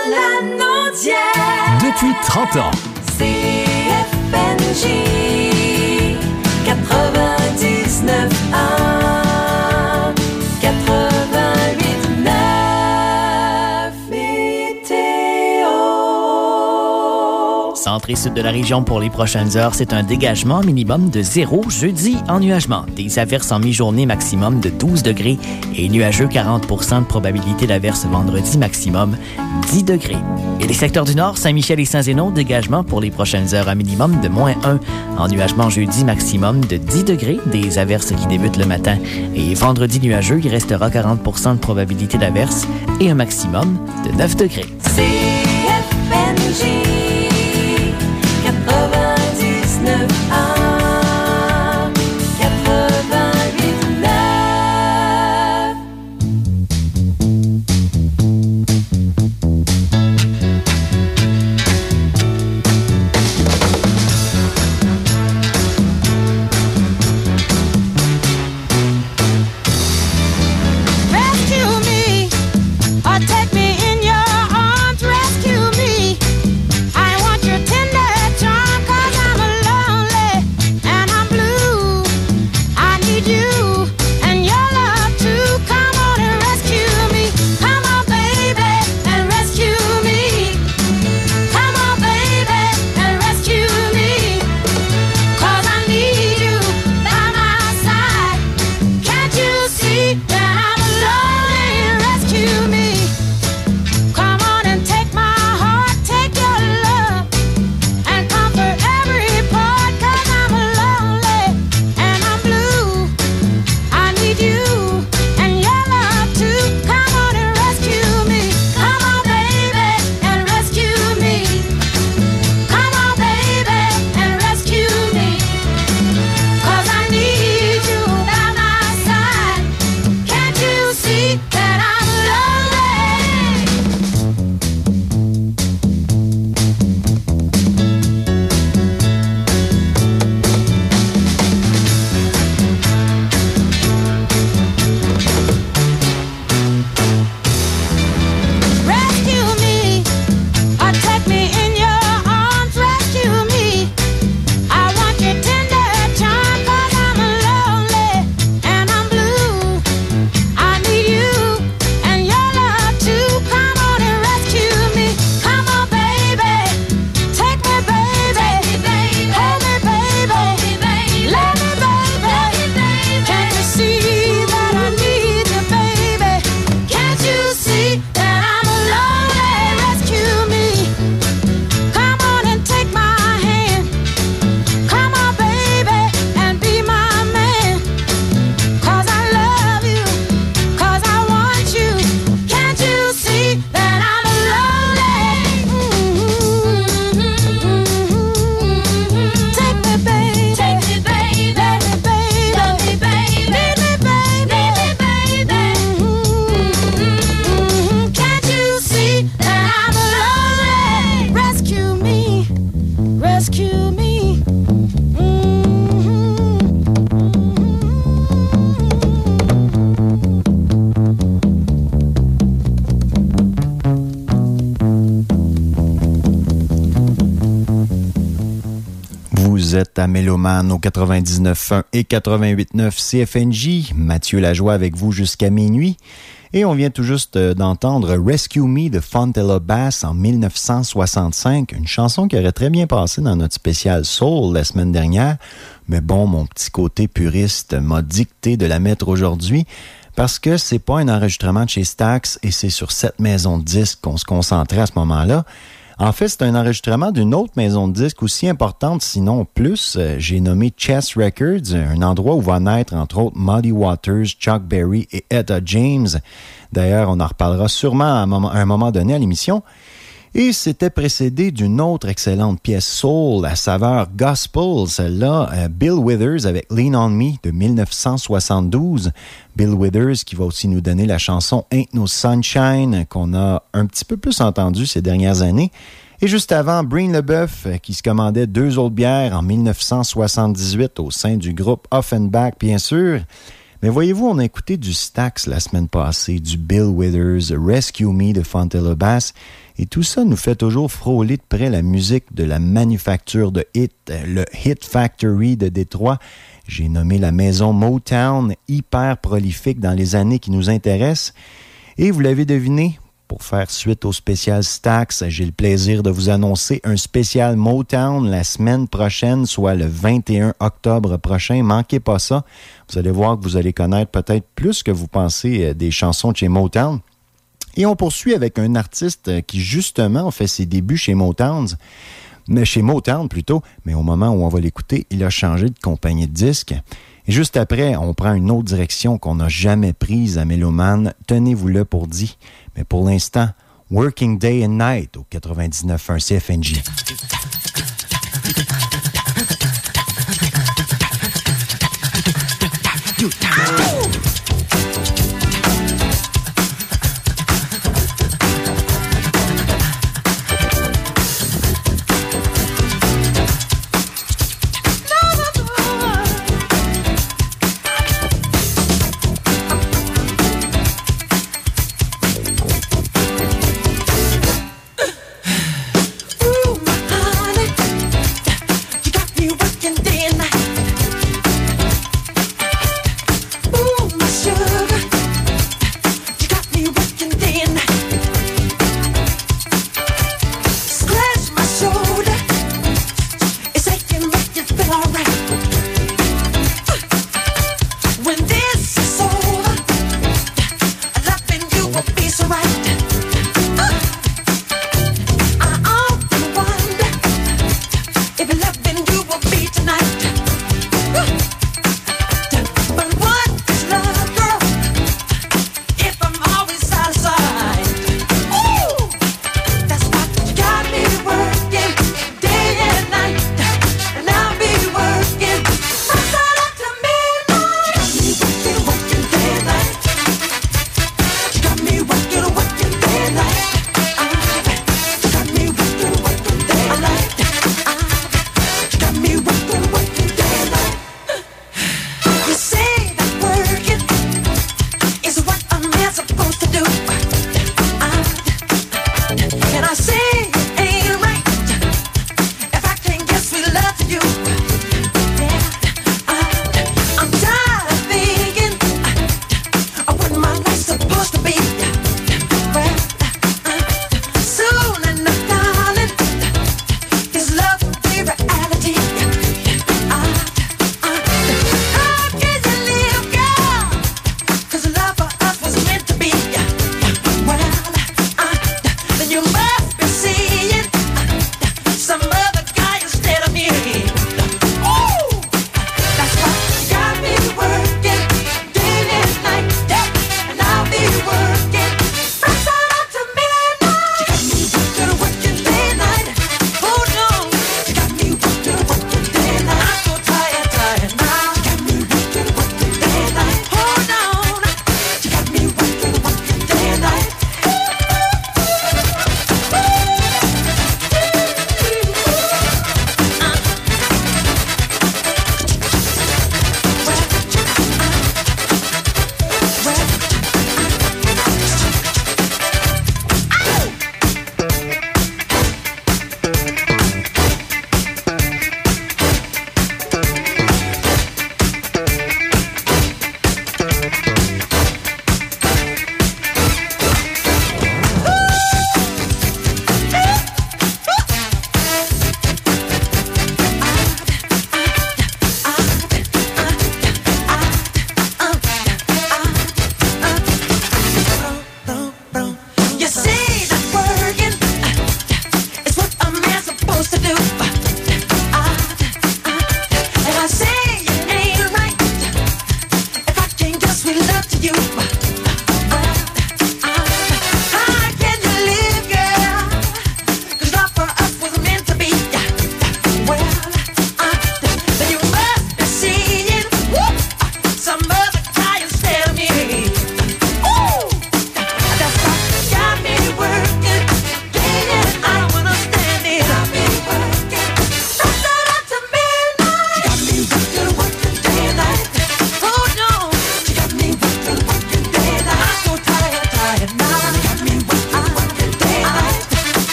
Speaker 4: Lanaudière.
Speaker 8: Depuis 30 ans.
Speaker 4: CFNJ 99.1 88.9 météo.
Speaker 9: Centre et sud de la région pour les prochaines heures, c'est un dégagement minimum de 0 jeudi, ennuagement. Des averses en mi-journée maximum de 12 degrés et nuageux 40 % de probabilité d'averse vendredi maximum 10 degrés. Et les secteurs du Nord, Saint-Michel et Saint-Zénon, dégagement pour les prochaines heures à minimum de -1. Ennuagement jeudi maximum de 10 degrés, des averses qui débutent le matin. Et vendredi nuageux, il restera 40 % de probabilité d'averse et un maximum de 9 degrés.
Speaker 4: CFNJ 99.1 88.9.
Speaker 10: Rescue me, or take me in your arms. Rescue me. I want your tender charm, 'cause I'm lonely and I'm blue. I need you and your love to come on and rescue me. Come on, baby, and rescue me. Come on, baby, and rescue me. 'Cause I need you by my side. Can't you see that I'm lonely? Rescue me. Come on and take my heart, take your love, and comfort every part, 'cause I'm lonely and I'm blue. I need you and your love to come on and rescue me. Come on, baby, and rescue me. Come on, baby, and rescue me. 'Cause I need you by my side. Can't you see that I'm lonely? Rescue me, or take me in your arms. Rescue me. I want your tender charm, 'cause I'm lonely and I'm blue. I need you and your love to come on and rescue me. Come on, baby, take me, baby, hold me, baby, let me, baby. Can't you see that I need you, baby? Can't you see that I'm lonely? Rescue me. Come on and take my hand. Come on, baby, and be my man. 'Cause I love you, 'cause I want you. Can't you see that I'm lonely? Take me, baby, let me, baby, love me, baby, need me, baby, Can't you see that I'm lonely? Rescue me, rescue me.
Speaker 1: Vous êtes à Méloman au 99.1 et 88.9 CFNJ. Mathieu Lajoie avec vous jusqu'à minuit. Et on vient tout juste d'entendre Rescue Me de Fontella Bass en 1965, une chanson qui aurait très bien passé dans notre spécial Soul la semaine dernière. Mais bon, mon petit côté puriste m'a dicté de la mettre aujourd'hui parce que c'est pas un enregistrement de chez Stax et c'est sur cette maison de disques qu'on se concentrait à ce moment-là. En fait, c'est un enregistrement d'une autre maison de disques aussi importante, sinon plus. J'ai nommé Chess Records, un endroit où va naître, entre autres, Muddy Waters, Chuck Berry et Etta James. D'ailleurs, on en reparlera sûrement à un moment donné à l'émission. Et c'était précédé d'une autre excellente pièce soul à saveur gospel, celle-là, Bill Withers avec Lean on Me de 1972. Bill Withers qui va aussi nous donner la chanson Ain't No Sunshine qu'on a un petit peu plus entendue ces dernières années. Et juste avant, Breen LeBeuf qui se commandait 2 autres bières en 1978 au sein du groupe Offenbach, bien sûr. Mais voyez-vous, on a écouté du Stax la semaine passée, du Bill Withers, Rescue Me de Fontella Bass. Et tout ça nous fait toujours frôler de près la musique de la manufacture de hits, le Hit Factory de Détroit. J'ai nommé la maison Motown, hyper prolifique dans les années qui nous intéressent. Et vous l'avez deviné, pour faire suite au spécial Stax, j'ai le plaisir de vous annoncer un spécial Motown la semaine prochaine, soit le 21 octobre prochain. Manquez pas ça. Vous allez voir que vous allez connaître peut-être plus que vous pensez des chansons de chez Motown. Et on poursuit avec un artiste qui, justement, a fait ses débuts chez Motown, mais au moment où on va l'écouter, il a changé de compagnie de disques. Et juste après, on prend une autre direction qu'on n'a jamais prise à Méloman. Tenez-vous-le pour dit. Mais pour l'instant, Working Day and Night au 99.1 CFNJ.
Speaker 10: Ooh,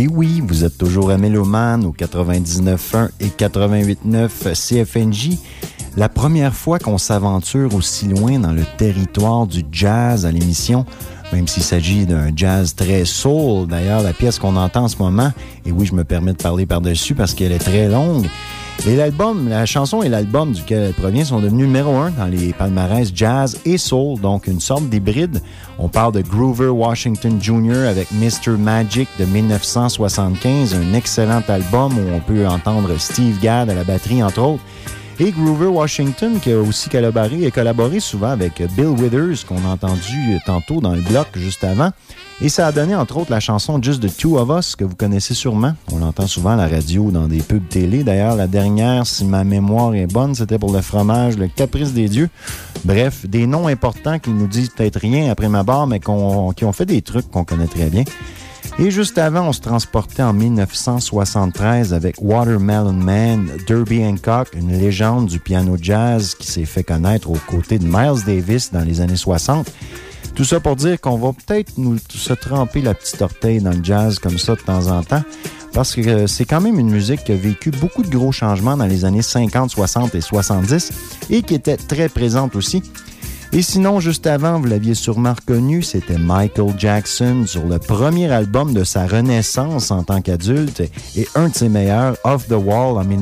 Speaker 1: Et oui, vous êtes toujours à Méloman au 99.1 et 88.9 CFNJ. La première fois qu'on s'aventure aussi loin dans le territoire du jazz à l'émission, même s'il s'agit d'un jazz très soul. D'ailleurs, la pièce qu'on entend en ce moment, et oui, je me permets de parler par-dessus parce qu'elle est très longue. Et l'album, la chanson et l'album duquel elle provient sont devenus numéro 1 dans les palmarès jazz et soul, donc une sorte d'hybride. On parle de Grover Washington Jr. avec Mr. Magic de 1975, un excellent album où on peut entendre Steve Gadd à la batterie, entre autres. Et Grover Washington, qui a aussi collaboré souvent avec Bill Withers, qu'on a entendu tantôt dans le bloc juste avant. Et ça a donné, entre autres, la chanson Just the Two of Us, que vous connaissez sûrement. On l'entend souvent à la radio, dans des pubs télé. D'ailleurs, la dernière, si ma mémoire est bonne, c'était pour le fromage, le Caprice des Dieux. Bref, des noms importants qui nous disent peut-être rien après ma barre, mais qui ont fait des trucs qu'on connaît très bien. Et juste avant, on se transportait en 1973 avec Watermelon Man, Derby Hancock, une légende du piano jazz qui s'est fait connaître aux côtés de Miles Davis dans les années 60. Tout ça pour dire qu'on va peut-être nous se tremper la petite orteille dans le jazz comme ça de temps en temps, parce que c'est quand même une musique qui a vécu beaucoup de gros changements dans les années 50, 60 et 70 et qui était très présente aussi. Et sinon, juste avant, vous l'aviez sûrement reconnu, c'était Michael Jackson sur le premier album de sa renaissance en tant qu'adulte et un de ses meilleurs, Off the Wall, en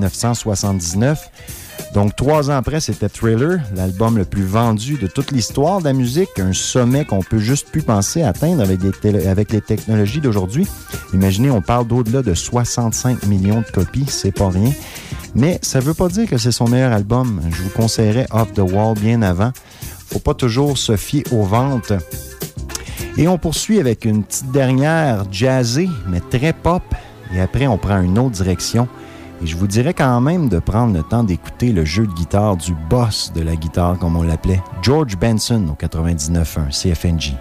Speaker 1: 1979. Donc, 3 ans après, c'était Thriller, l'album le plus vendu de toute l'histoire de la musique, un sommet qu'on peut juste plus penser atteindre avec les technologies d'aujourd'hui. Imaginez, on parle d'au-delà de 65 millions de copies, c'est pas rien. Mais ça veut pas dire que c'est son meilleur album. Je vous conseillerais Off the Wall bien avant. Faut pas toujours se fier aux ventes. Et on poursuit avec une petite dernière jazzée, mais très pop. Et après, on prend une autre direction. Et je vous dirais quand même de prendre le temps d'écouter le jeu de guitare du boss de la guitare, comme on l'appelait, George Benson au 99.1 CFNJ.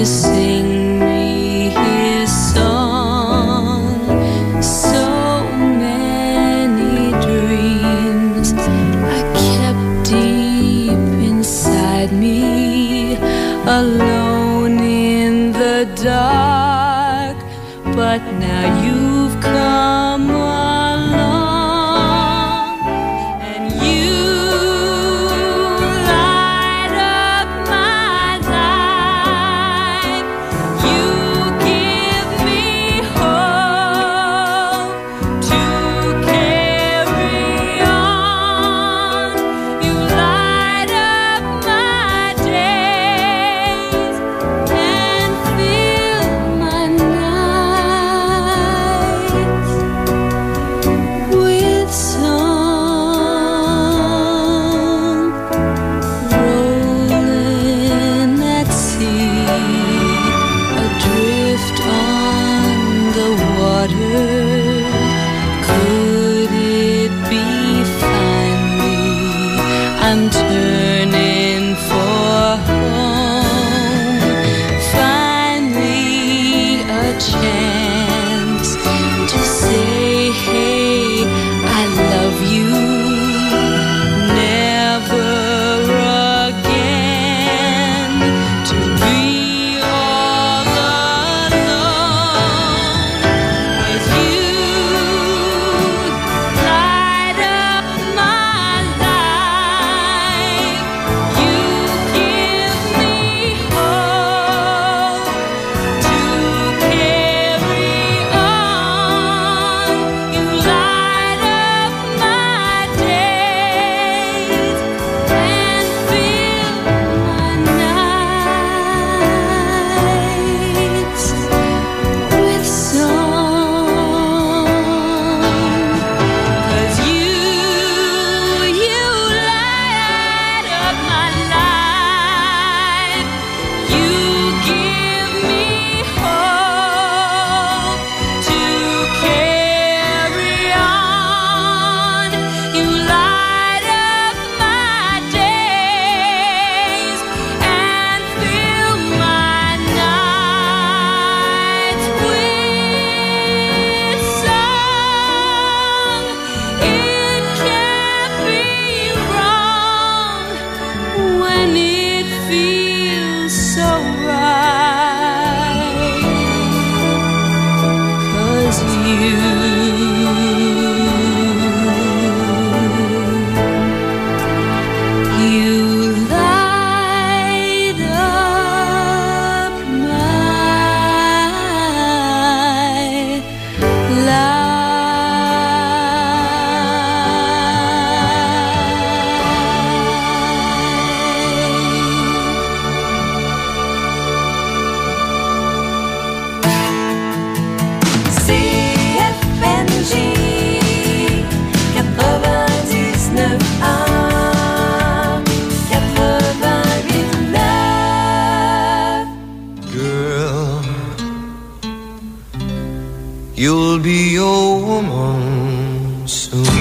Speaker 4: to sing me his song. So many dreams I kept deep inside me, alone in the dark. But now you've come along, and you light up my life. You give me hope to carry on. You light up my days and fill my nights with song. Rolling at sea, adrift on the water. Could it be finally I'm turning for home? Finally a chance to say, hey, I love you. Never again to be all alone. 'Cause you light up my life. You give me hope to carry on. You light up my days and fill my nights with song. 'Cause you light up my life. You give me hope to carry on. You light up my days and fill my nights with song. It can't be wrong when it feels so right. 'Cause you light up my
Speaker 11: CFNJ 99.1 88.9.
Speaker 2: Girl, you'll be your woman soon.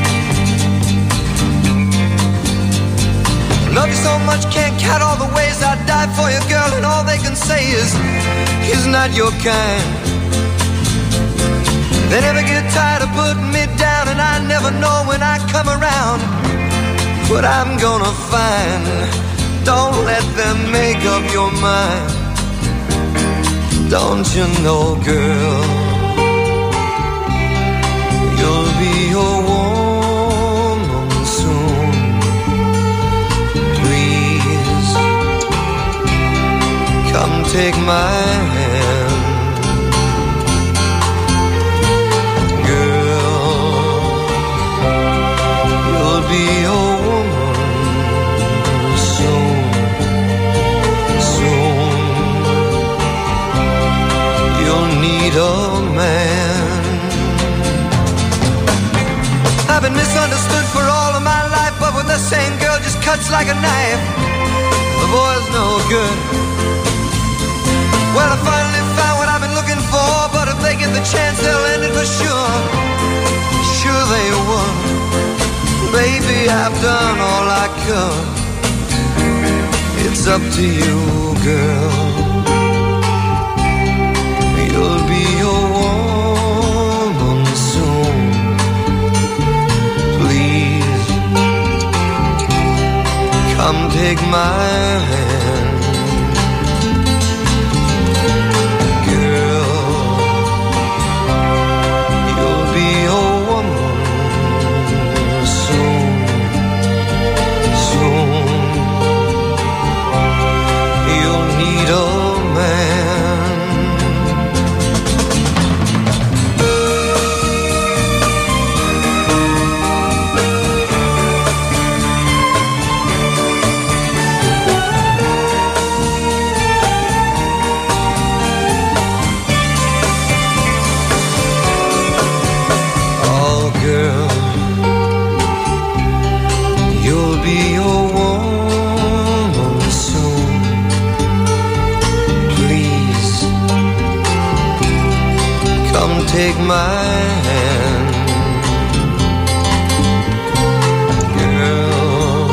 Speaker 2: Love you so much, can't count all the ways I'd die for you, girl, and all they can say is he's not your kind. They never get tired of putting me down, and I never know when I come around what I'm gonna find. Don't let them make up your mind. Don't you know, girl, you'll be your woman soon. Please, come take my hand. You'll be your woman soon, soon. You'll need a man. I've been misunderstood for all of my life, but with the same girl just cuts like a knife. The boy's no good. Well, I finally found what I've been looking for, but if they get the chance, they'll end it for sure. Sure they would. Baby, I've done all I could. It's up to you, girl. Come take my hand, girl. You'll be a woman soon, soon. You'll need a man. Girl, you'll be a woman soon. Please, come take my hand, girl.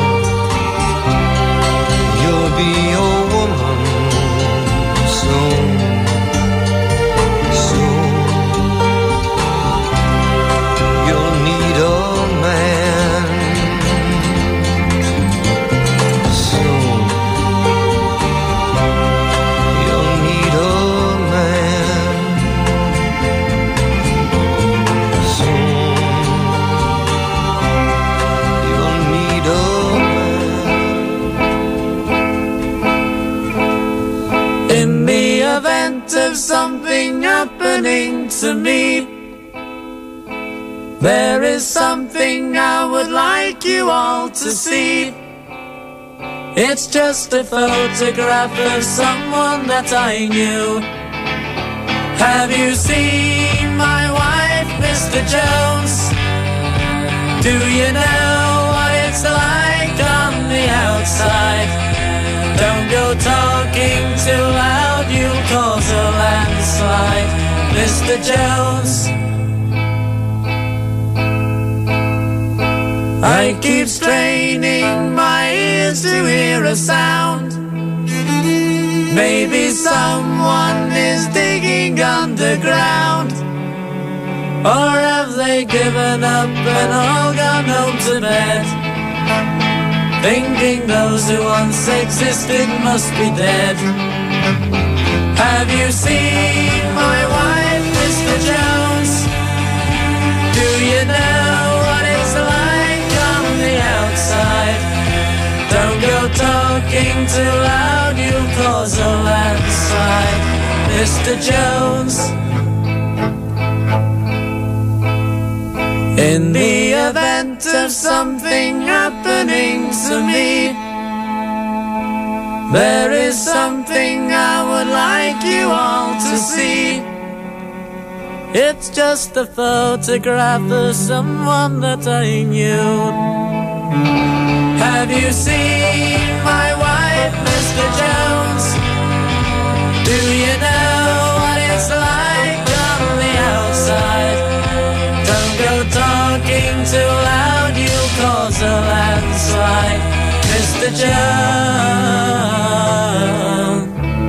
Speaker 2: You'll be a woman soon, soon. You'll need a man soon. You'll need a man soon. You'll need a man.
Speaker 12: In the event of something happening to me, there is something I would like you all to see. It's just a photograph of someone that I knew. Have you seen my wife, Mr. Jones? Do you know what it's like on the outside? Don't go talking too loud, you'll cause a landslide, Mr. Jones. I keep straining my ears to hear a sound. Maybe someone is digging underground. Or have they given up and all gone home to bed, thinking those who once existed must be dead? Have you seen my wife, Mr. Jones? Do you know what it's like on the outside? Don't go talking too loud, you'll cause a landslide, Mr. Jones. In the event of something happening to me, there is something I would like you all to see. It's just a photograph of someone that I knew. Have you seen my wife, Mr. Jones? Do you know what it's like on the outside? Don't go talking too loud, you'll cause a landslide, Mr. Jones.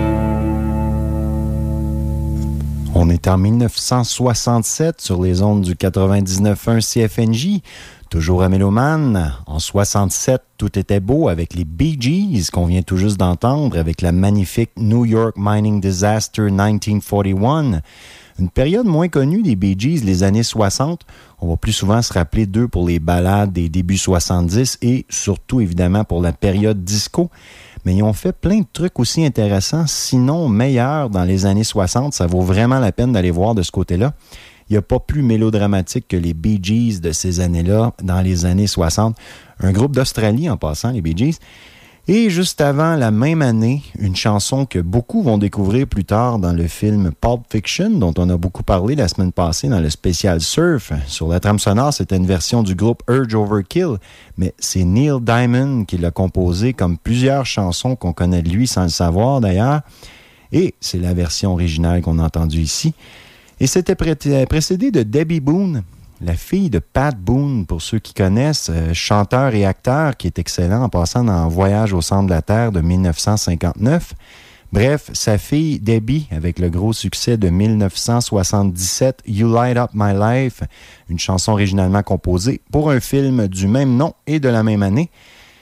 Speaker 1: On est en 1967 sur les ondes du 99.1 CFNJ, toujours à Méloman. En 67, tout était beau avec les Bee Gees qu'on vient tout juste d'entendre avec la magnifique New York Mining Disaster 1941. Une période moins connue des Bee Gees, les années 60. On va plus souvent se rappeler d'eux pour les ballades des débuts 70 et surtout évidemment pour la période disco. Mais ils ont fait plein de trucs aussi intéressants, sinon meilleurs dans les années 60. Ça vaut vraiment la peine d'aller voir de ce côté-là. Il n'y a pas plus mélodramatique que les Bee Gees de ces années-là, dans les années 60. Un groupe d'Australie en passant, les Bee Gees. Et juste avant, la même année, une chanson que beaucoup vont découvrir plus tard dans le film Pulp Fiction, dont on a beaucoup parlé la semaine passée dans le spécial Surf. Sur la trame sonore, c'était une version du groupe Urge Overkill, mais c'est Neil Diamond qui l'a composé, comme plusieurs chansons qu'on connaît de lui sans le savoir d'ailleurs. Et c'est la version originale qu'on a entendue ici. Et c'était précédé de Debbie Boone, la fille de Pat Boone, pour ceux qui connaissent, chanteur et acteur qui est excellent en passant dans Voyage au centre de la Terre de 1959. Bref, sa fille Debbie, avec le gros succès de 1977, You Light Up My Life, une chanson originalement composée pour un film du même nom et de la même année.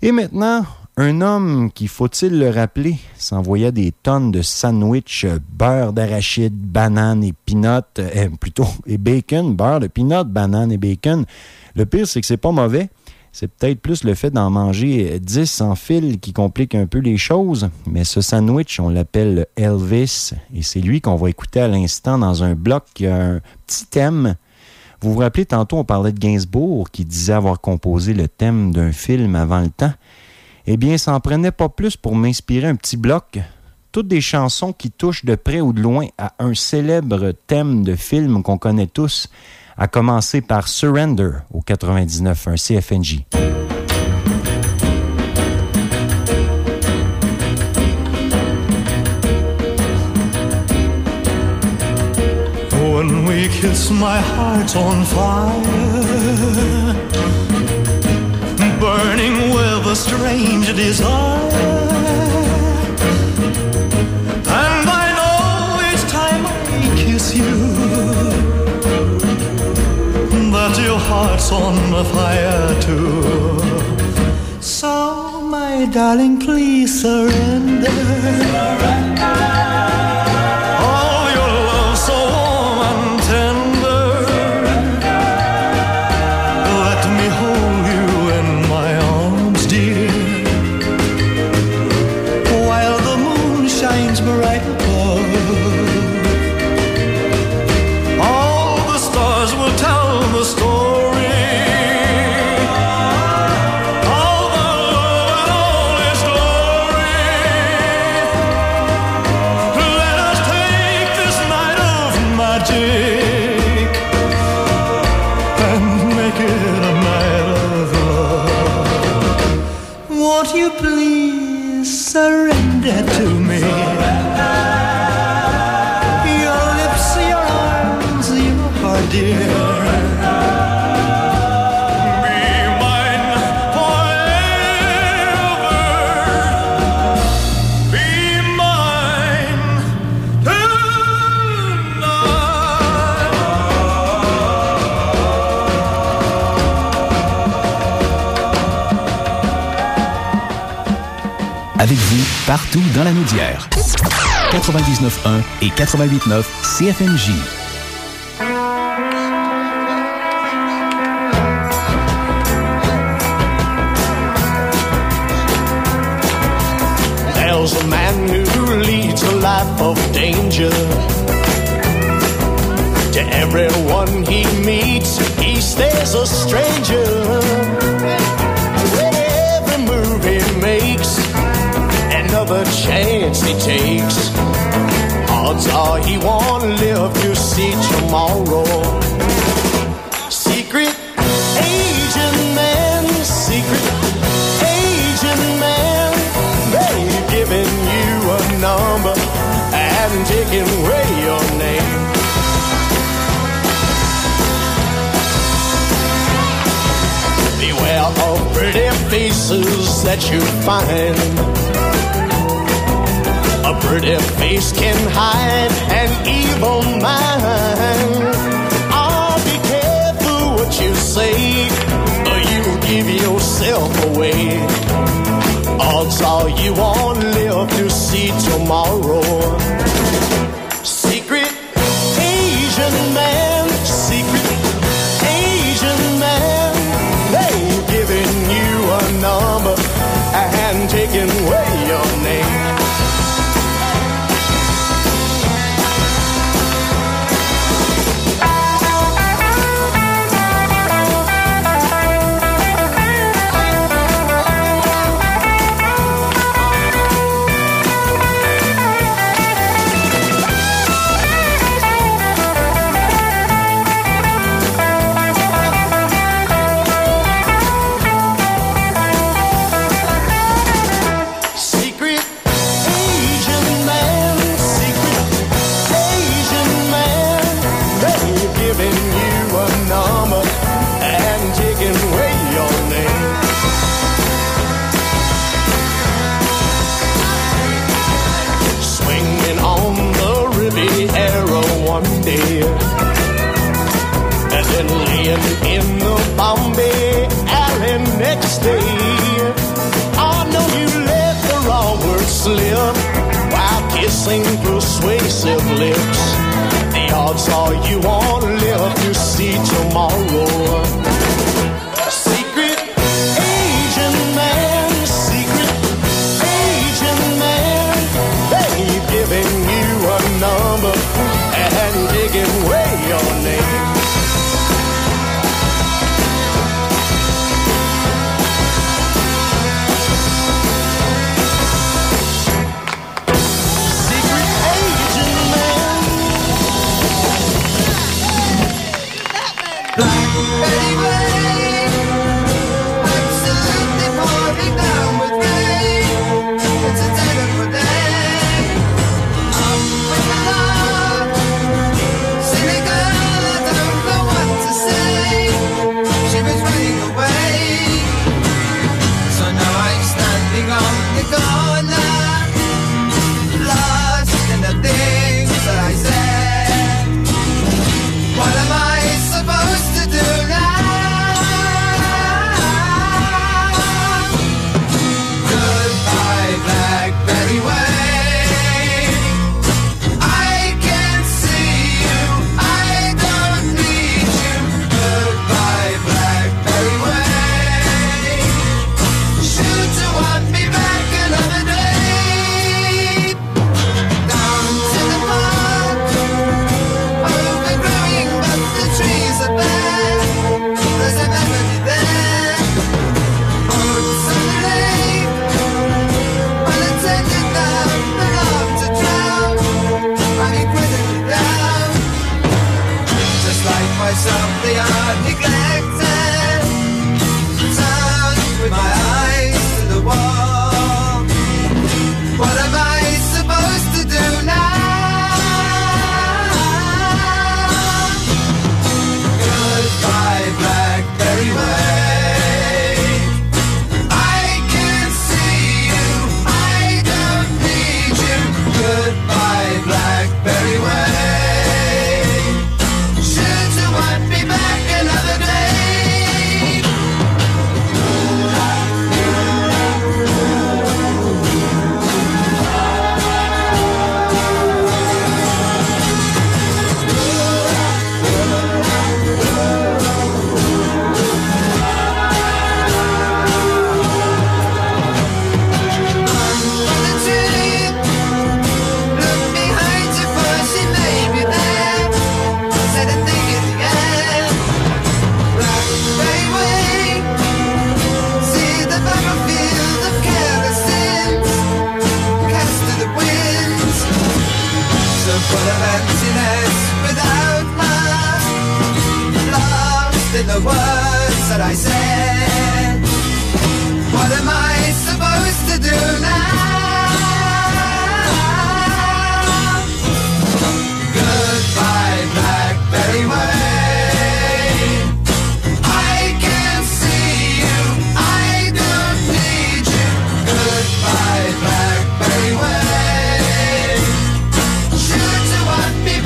Speaker 1: Et maintenant, un homme qui, faut-il le rappeler, s'envoyait des tonnes de sandwichs, beurre d'arachide, banane et peanut, et bacon, beurre de peanut, banane et bacon. Le pire, c'est que c'est pas mauvais. C'est peut-être plus le fait d'en manger 10 en fil qui complique un peu les choses. Mais ce sandwich, on l'appelle Elvis. Et c'est lui qu'on va écouter à l'instant dans un bloc qui a un petit thème. Vous vous rappelez, tantôt, on parlait de Gainsbourg qui disait avoir composé le thème d'un film avant le temps. Eh bien, ça n'en prenait pas plus pour m'inspirer un petit bloc. Toutes des chansons qui touchent de près ou de loin à un célèbre thème de film qu'on connaît tous, à commencer par Surrender au 99.1 CFNJ.
Speaker 13: When we kiss, my heart's on fire, burning with a strange desire. And I know each time I kiss you that your heart's on fire too. So, my darling, please surrender. Oh, your love so warm and tender. Let me hold you in my arms, dear, while the moon shines bright above. All the stars will tell the story. All the love and all its glory. Let us take this night of magic and make it a night of love. Won't you please surrender to me? Your lips, your arms, your heart, dear.
Speaker 8: Avec vous, partout dans la Naudière. 99.1 et 88.9 CFNJ.
Speaker 14: There's a man who leads a life of danger. To everyone he meets, he stays a stranger. With every move he makes, another chance he takes, odds are he won't live to see tomorrow. Secret agent man, secret agent man, they've given you a number and taken away your name. Beware of pretty faces that you find. A pretty face can hide an evil mind. Oh, be careful what you say, or you give yourself away. Odds are you won't live to see tomorrow. Secret Asian man, secret Asian man, they've given you a number and taken away your name. In the Bombay alley next day, while kissing persuasive lips. The odds are you won't live to see tomorrow. Secret agent man, they've given you a number and taken away your name.
Speaker 2: Should you want me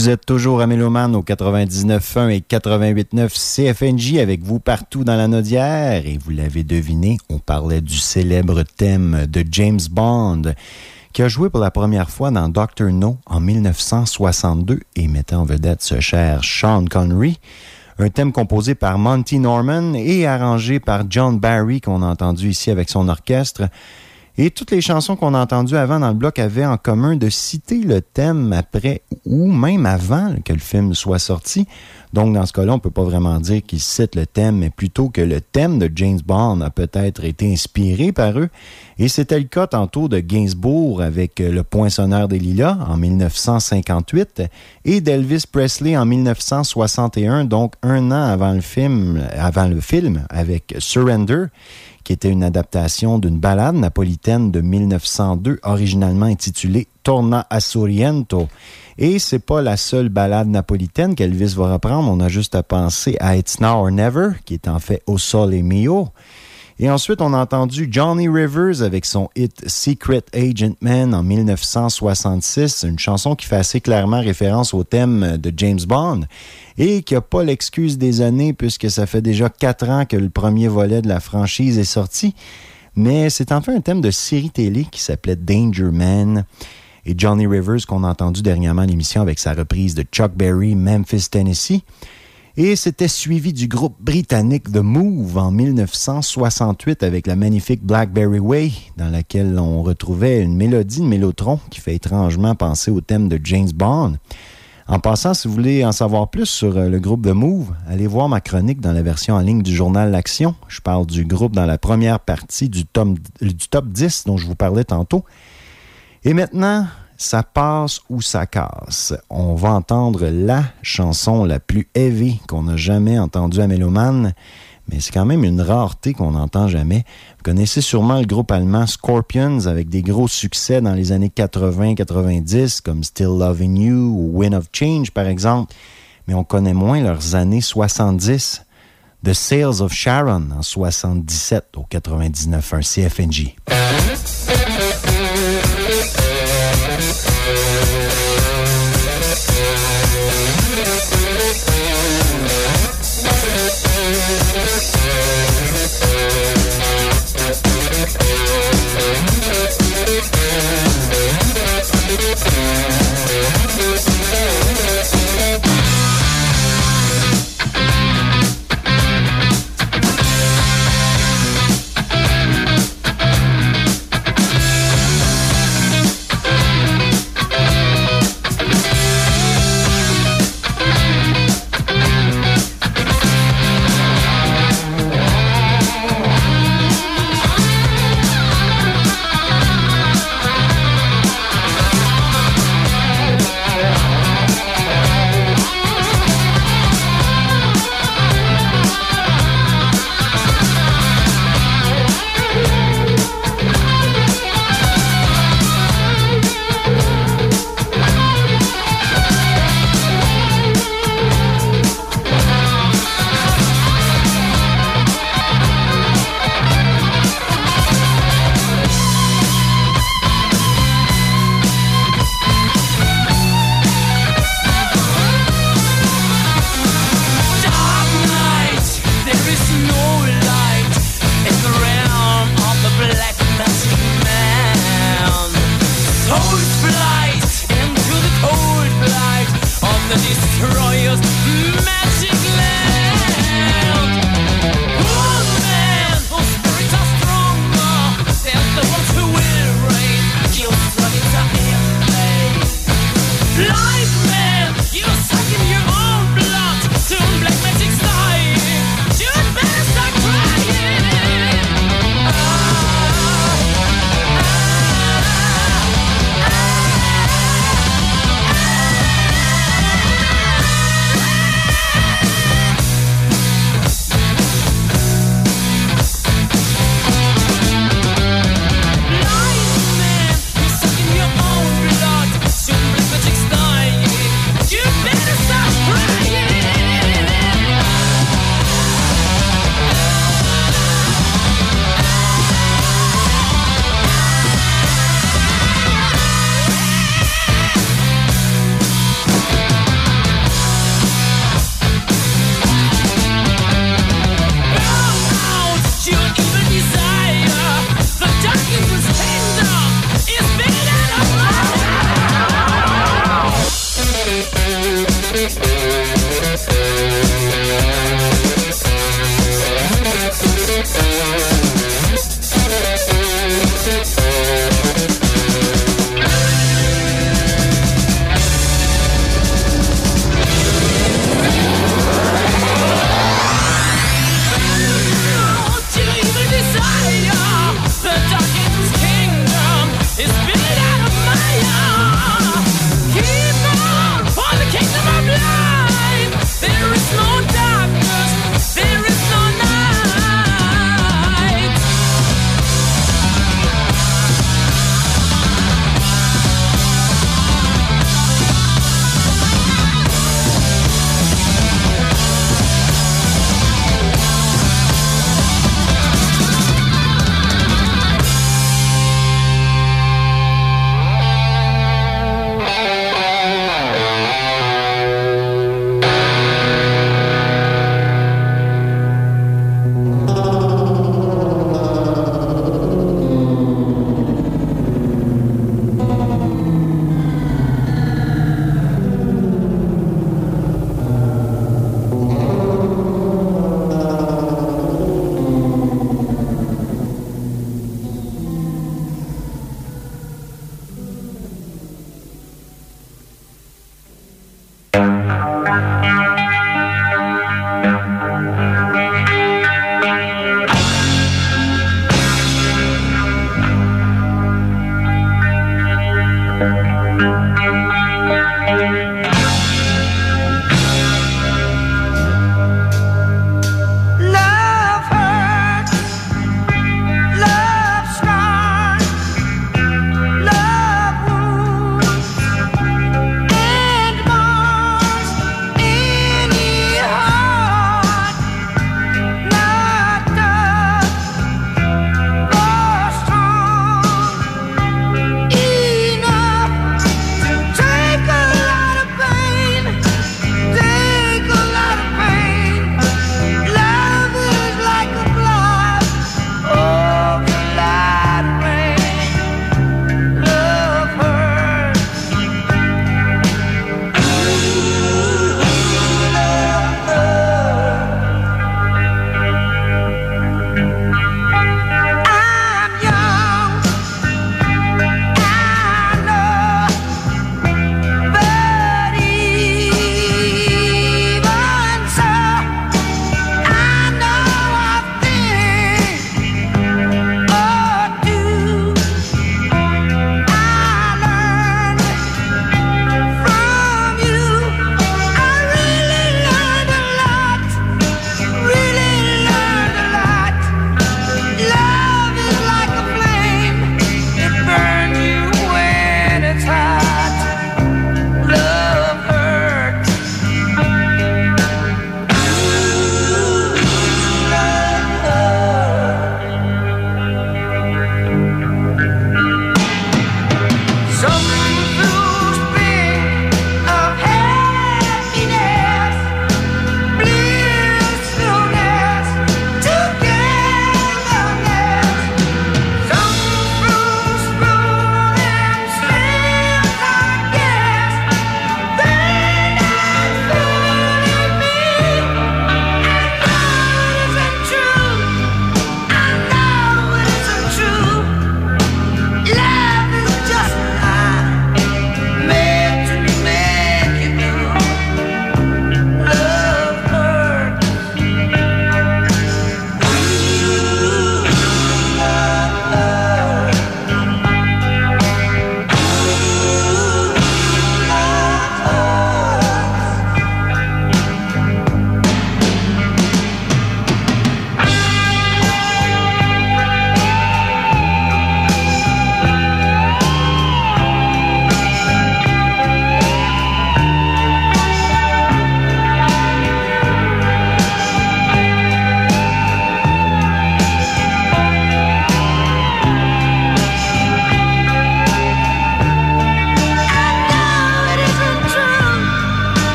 Speaker 1: Vous êtes toujours à Méloman au 99.1 et 88.9 CFNJ avec vous partout dans la Naudière. Et vous l'avez deviné, on parlait du célèbre thème de James Bond qui a joué pour la première fois dans Dr. No en 1962 et mettant en vedette ce cher Sean Connery. Un thème composé par Monty Norman et arrangé par John Barry qu'on a entendu ici avec son orchestre. Et toutes les chansons qu'on a entendues avant dans le bloc avaient en commun de citer le thème après ou même avant que le film soit sorti. Donc, dans ce cas-là, on ne peut pas vraiment dire qu'ils citent le thème, mais plutôt que le thème de James Bond a peut-être été inspiré par eux. Et c'était le cas tantôt de Gainsbourg avec Le Poinçonneur des Lilas en 1958 et d'Elvis Presley en 1961, donc un an avant le film avec Surrender, qui était une adaptation d'une ballade napolitaine de 1902, originalement intitulée Torna a Sorrento. Et c'est pas la seule ballade napolitaine qu'Elvis va reprendre. On a juste à penser à It's Now or Never, qui est en fait O Sole Mio. Et ensuite, on a entendu Johnny Rivers avec son hit Secret Agent Man en 1966, une chanson qui fait assez clairement référence au thème de James Bond et qui n'a pas l'excuse des années puisque ça fait déjà 4 ans que le premier volet de la franchise est sorti. Mais c'est en fait un thème de série télé qui s'appelait Danger Man. Et Johnny Rivers qu'on a entendu dernièrement à l'émission avec sa reprise de Chuck Berry, Memphis, Tennessee. Et c'était suivi du groupe britannique The Move en 1968 avec la magnifique Blackberry Way, dans laquelle on retrouvait une mélodie de Mélotron qui fait étrangement penser au thème de James Bond. En passant, si vous voulez en savoir plus sur le groupe The Move, allez voir ma chronique dans la version en ligne du journal L'Action. Je parle du groupe dans la première partie du top 10 dont je vous parlais tantôt. Et maintenant, ça passe ou ça casse. On va entendre la chanson la plus heavy qu'on a jamais entendue à Méloman, mais c'est quand même une rareté qu'on n'entend jamais. Vous connaissez sûrement le groupe allemand Scorpions avec des gros succès dans les années 80-90 comme Still Loving You ou Wind of Change par exemple, mais on connaît moins leurs années 70. The Sails of Sharon en 77 au 99.1 CFNJ.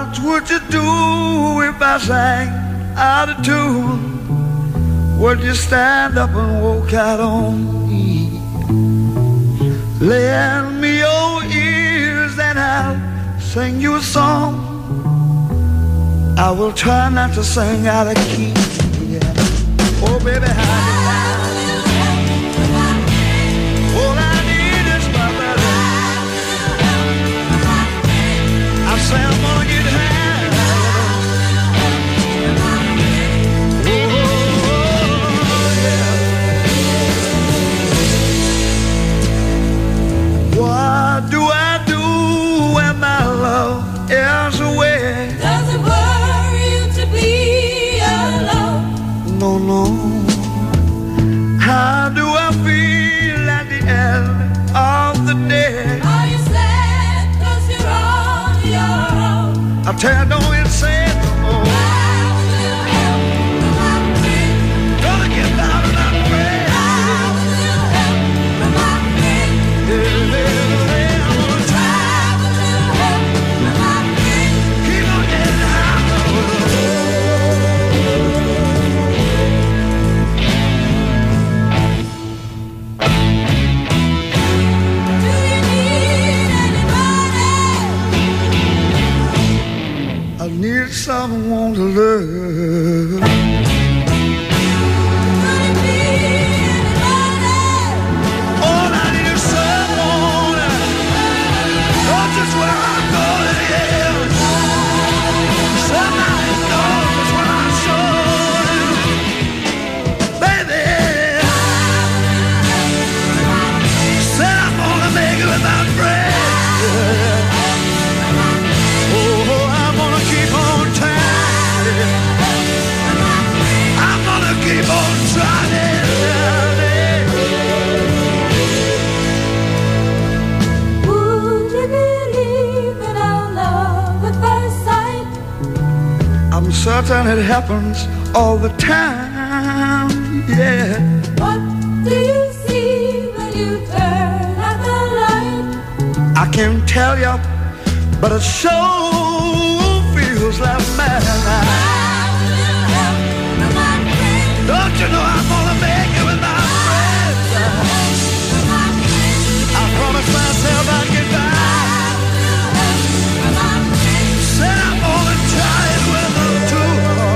Speaker 15: What would you do if I sang out of tune? Would you stand up and walk out on me? Lend me your ears and I'll sing you a song. I will try not to sing out of key. Yeah. Oh, baby, all I need is my baby. I say I'm gonna get high. What do I do when my love is away?
Speaker 11: Does it worry you to be alone?
Speaker 15: No, no. How do I feel at the end of the day?
Speaker 11: Are you sad 'cause you're on your own?
Speaker 15: I tell you, don't get sad no more. Gonna get out of my bed. Need someone to love. All I need is someone. Oh, just where I'm going, yeah. Somebody knows when I'm showing. Baby, said I'm gonna make it with my friend. Keep on trying.
Speaker 11: Would you believe in our love at first sight?
Speaker 15: I'm certain it happens all the time, yeah.
Speaker 11: What do you see when you turn out the light?
Speaker 15: I can't tell you, but it sure feels like madness. Don't you know I'm gonna make it with my friends? I promised myself I'd get back. Said I'm gonna try it with them too.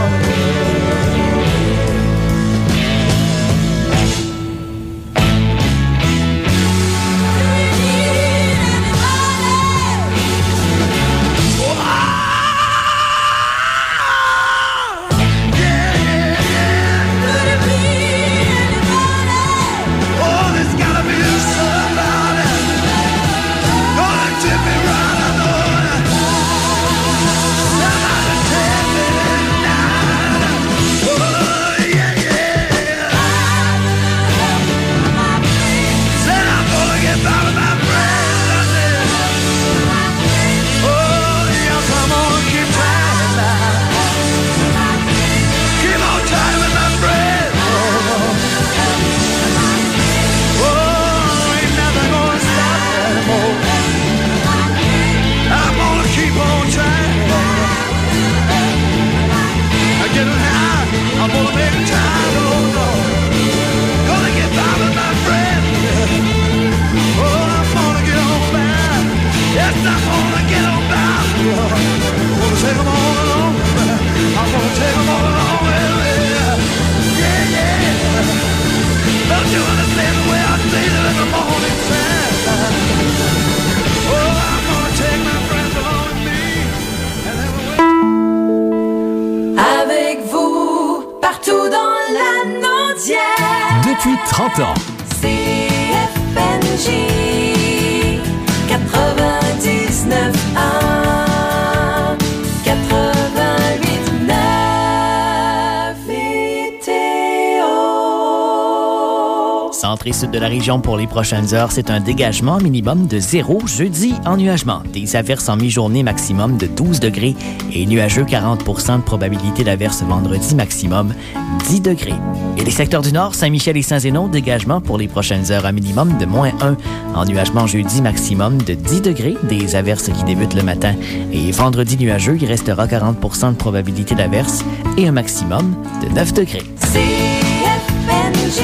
Speaker 15: I'm gonna make time, oh no. Gonna get by with my friend. Oh, I'm gonna get on by. Yes, I'm gonna get on by. I'm gonna take them all along. I'm gonna take them all along with me. Yeah, yeah. Don't you understand the way I feel in the morning time? Oh, I'm gonna take my friends along with me. And then
Speaker 11: Avec vous, partout dans la Naudière.
Speaker 8: Depuis 30 ans.
Speaker 11: CFNJ 99.1 88.9 Météo.
Speaker 9: l'entrée sud de la région pour les prochaines heures, c'est un dégagement minimum de 0 jeudi, ennuagement. Des averses en mi-journée maximum de 12 degrés et nuageux 40 de probabilité d'averse vendredi maximum 10 degrés. Et les secteurs du nord, Saint-Michel et Saint-Zénon, dégagement pour les prochaines heures à minimum de -1. Ennuagement jeudi maximum de 10 degrés, des averses qui débutent le matin. Et vendredi nuageux, il restera 40 de probabilité d'averse et un maximum de 9 degrés.
Speaker 11: CFNJ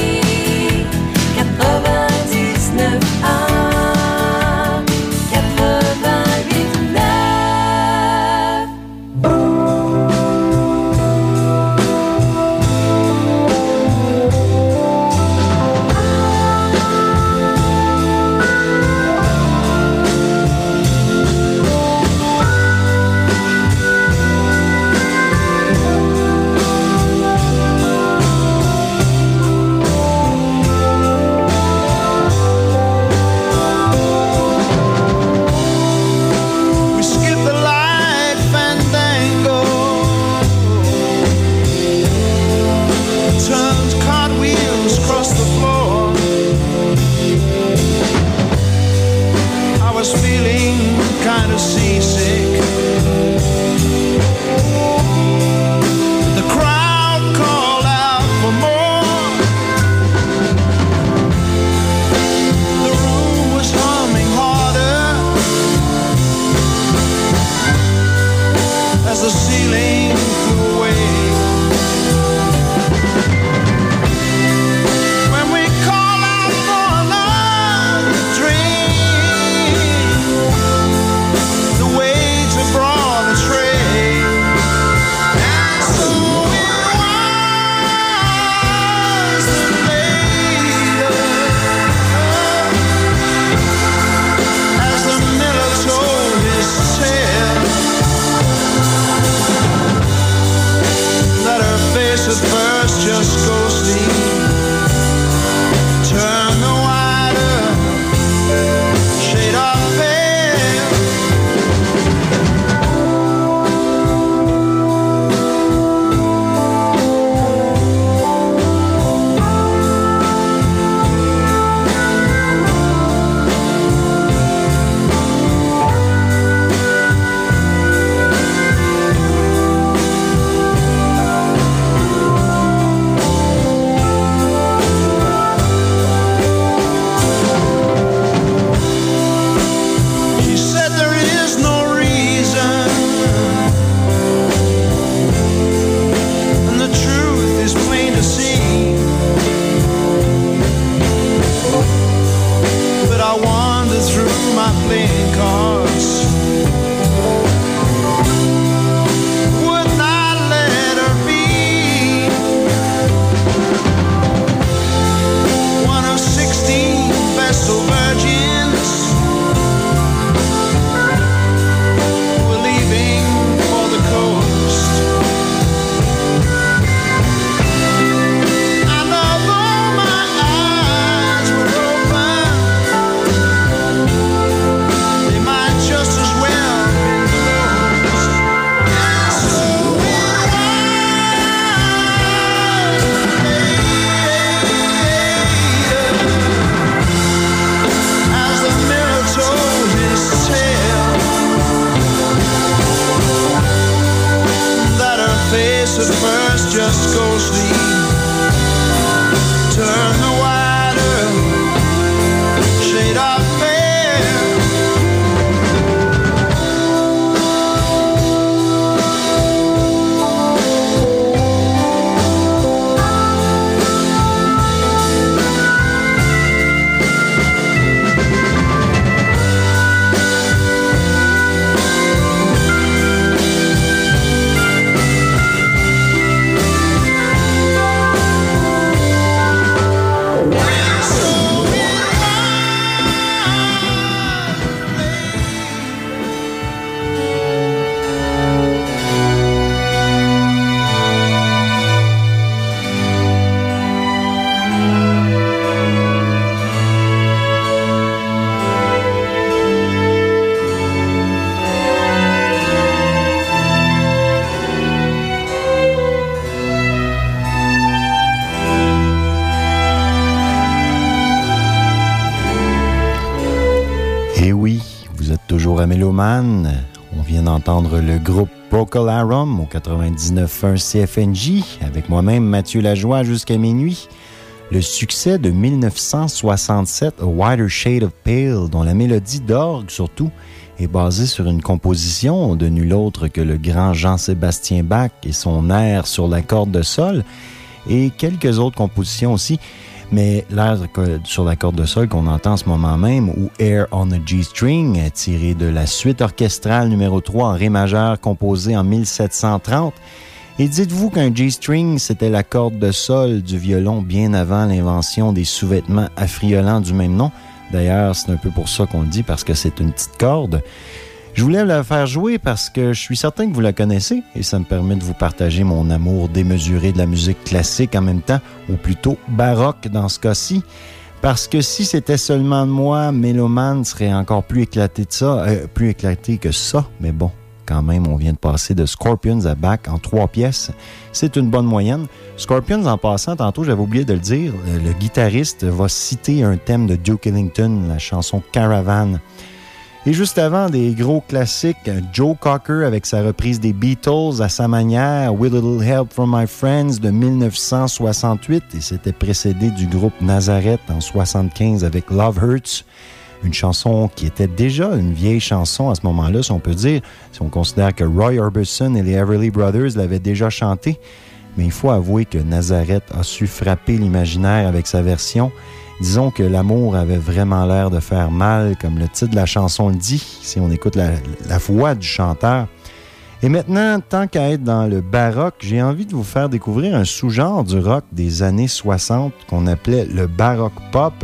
Speaker 11: 99 1 88 9.
Speaker 1: Mélomanes. On vient d'entendre le groupe Procol Harum au 99.1 CFNJ, avec moi-même Mathieu Lajoie jusqu'à minuit. Le succès de 1967, A Whiter Shade of Pale, dont la mélodie d'orgue surtout est basée sur une composition de nul autre que le grand Jean-Sébastien Bach et son air sur la corde de sol, et quelques autres compositions aussi. Mais l'air sur la corde de sol qu'on entend en ce moment même, ou Air on a G-String, tiré de la suite orchestrale numéro 3 en ré majeur composée en 1730. Et dites-vous qu'un G-String, c'était la corde de sol du violon bien avant l'invention des sous-vêtements affriolants du même nom. D'ailleurs, c'est un peu pour ça qu'on le dit, parce que c'est une petite corde. Je voulais la faire jouer parce que je suis certain que vous la connaissez et ça me permet de vous partager mon amour démesuré de la musique classique en même temps, ou plutôt baroque dans ce cas-ci. Parce que si c'était seulement moi, Mélomane serait encore plus éclaté que ça, mais bon, quand même, on vient de passer de Scorpions à Bach en 3 pièces. C'est une bonne moyenne. Scorpions, en passant, tantôt, j'avais oublié de le dire, le guitariste va citer un thème de Duke Ellington, la chanson Caravan. Et juste avant, des gros classiques, Joe Cocker avec sa reprise des Beatles à sa manière, With a Little Help from My Friends de 1968, et c'était précédé du groupe Nazareth en 1975 avec Love Hurts, une chanson qui était déjà une vieille chanson à ce moment-là, si on peut dire, si on considère que Roy Orbison et les Everly Brothers l'avaient déjà chantée. Mais il faut avouer que Nazareth a su frapper l'imaginaire avec sa version. Disons que l'amour avait vraiment l'air de faire mal, comme le titre de la chanson le dit, si on écoute la voix du chanteur. Et maintenant, tant qu'à être dans le baroque, j'ai envie de vous faire découvrir un sous-genre du rock des années 60 qu'on appelait le baroque pop.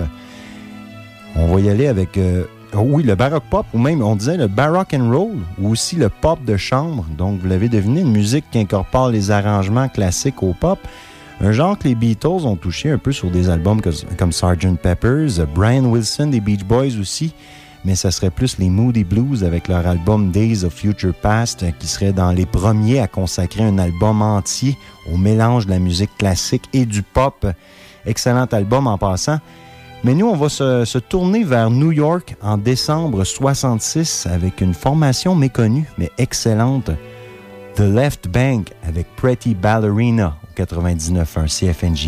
Speaker 1: On va y aller avec, le baroque pop, ou même on disait le baroque and roll, ou aussi le pop de chambre. Donc, vous l'avez deviné, une musique qui incorpore les arrangements classiques au pop. Un genre que les Beatles ont touché un peu sur des albums comme Sgt. Pepper's, Brian Wilson des Beach Boys aussi, mais ça serait plus les Moody Blues avec leur album Days of Future Past qui serait dans les premiers à consacrer un album entier au mélange de la musique classique et du pop. Excellent album en passant. Mais nous, on va se tourner vers New York en décembre 66 avec une formation méconnue mais excellente, The Left Bank avec Pretty Ballerina. 99.1 CFNJ.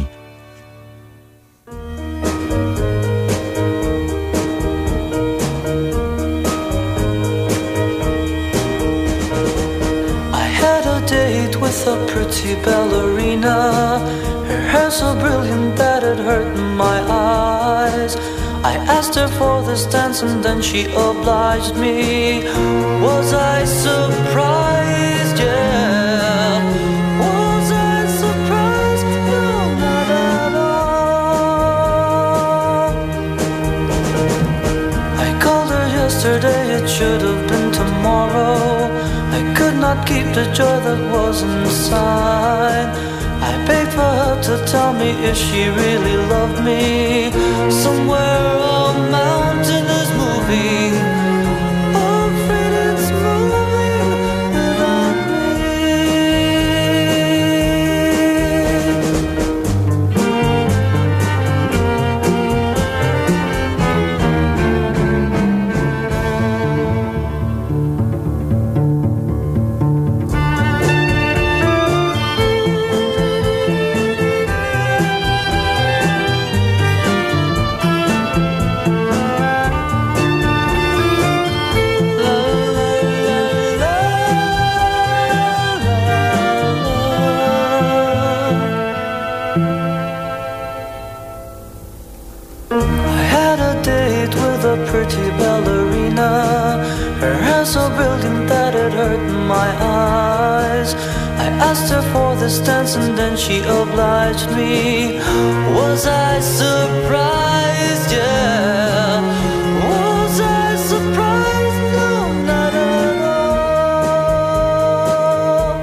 Speaker 16: I had a date with a pretty ballerina. Her hair so brilliant that it hurt my eyes. I asked her for this dance and then she obliged me. Was I surprised? Yeah. Yesterday, it should have been tomorrow. I could not keep the joy that was inside. I begged for her to tell me if she really loved me. Somewhere a mountain is moving, afraid it's moving without pretty ballerina. Her hair so brilliant that it hurt my eyes. I asked her for this dance and then she obliged me. Was I surprised? Yeah. Was I surprised? No, not at all.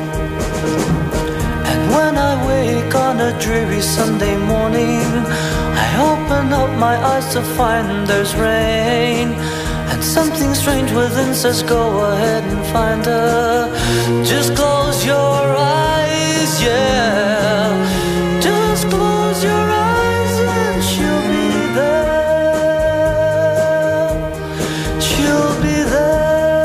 Speaker 16: And when I wake on a dreary Sunday morning, I open up my eyes to find there's rain, and something strange within says go ahead and find her. Just close your eyes, yeah. Just close your eyes and she'll be there. She'll be there.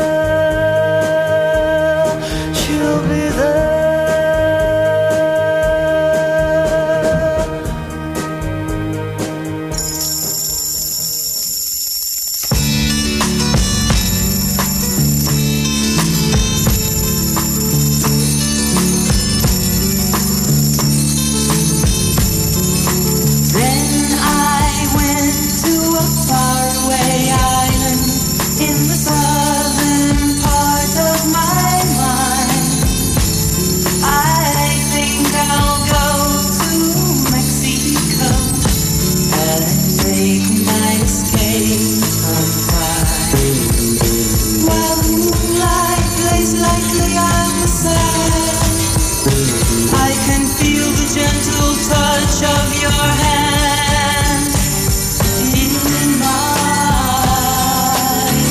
Speaker 4: I can feel the gentle touch of your hand in mine.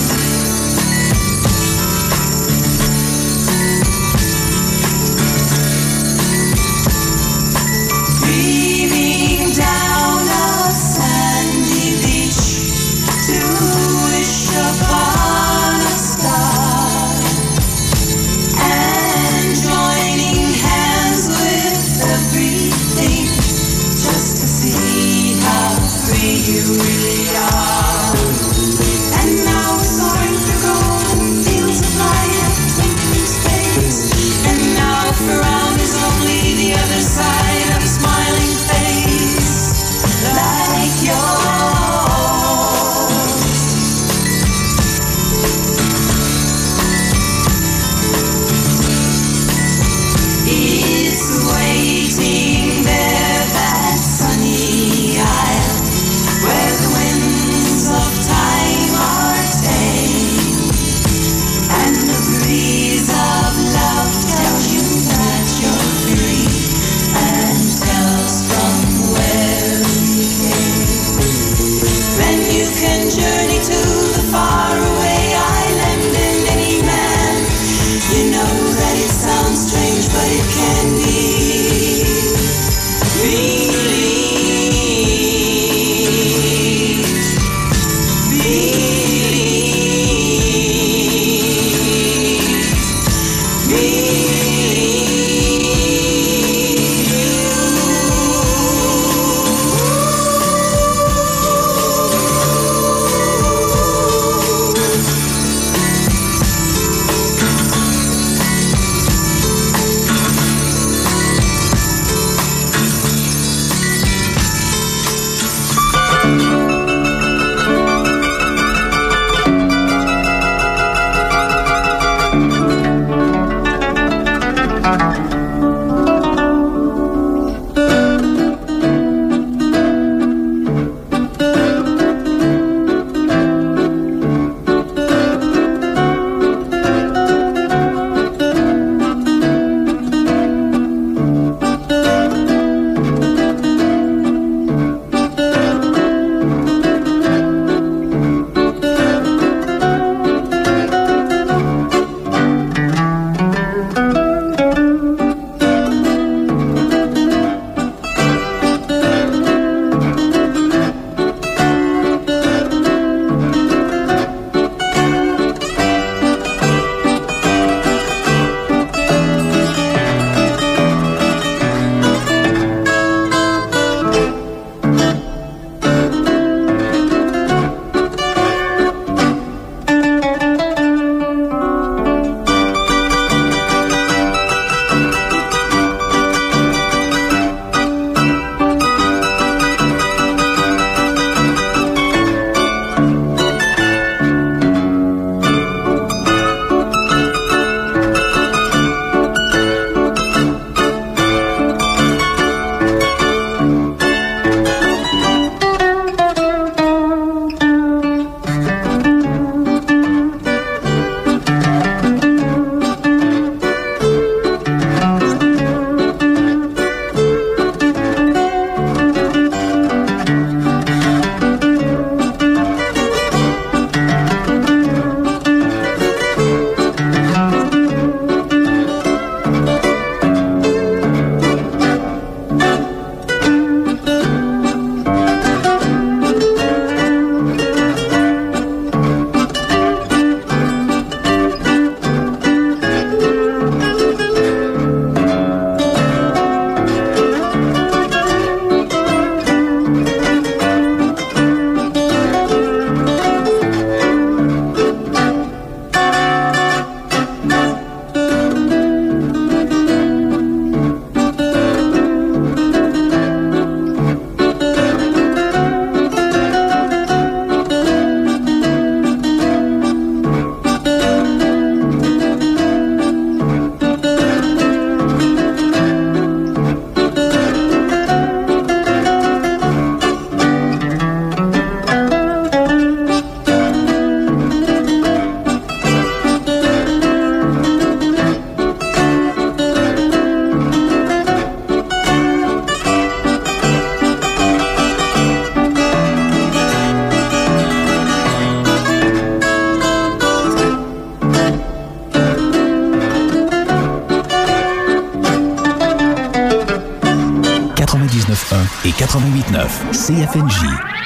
Speaker 4: Dreaming down a sandy beach to wish upon a star, and joining hands with everything just to see how free you really are. And now we're soaring through golden fields of light and twinkling space, and now around is only the other side of a smiling face like yours. It's waiting there, that sunny isle, where the winds of time are tame, and the breeze of love tells you that you're free, and tells from where you came. Then you can journey to the faraway island in any land. You know that it sounds strange, but it can be
Speaker 8: 99.1 et 88.9 CFNJ.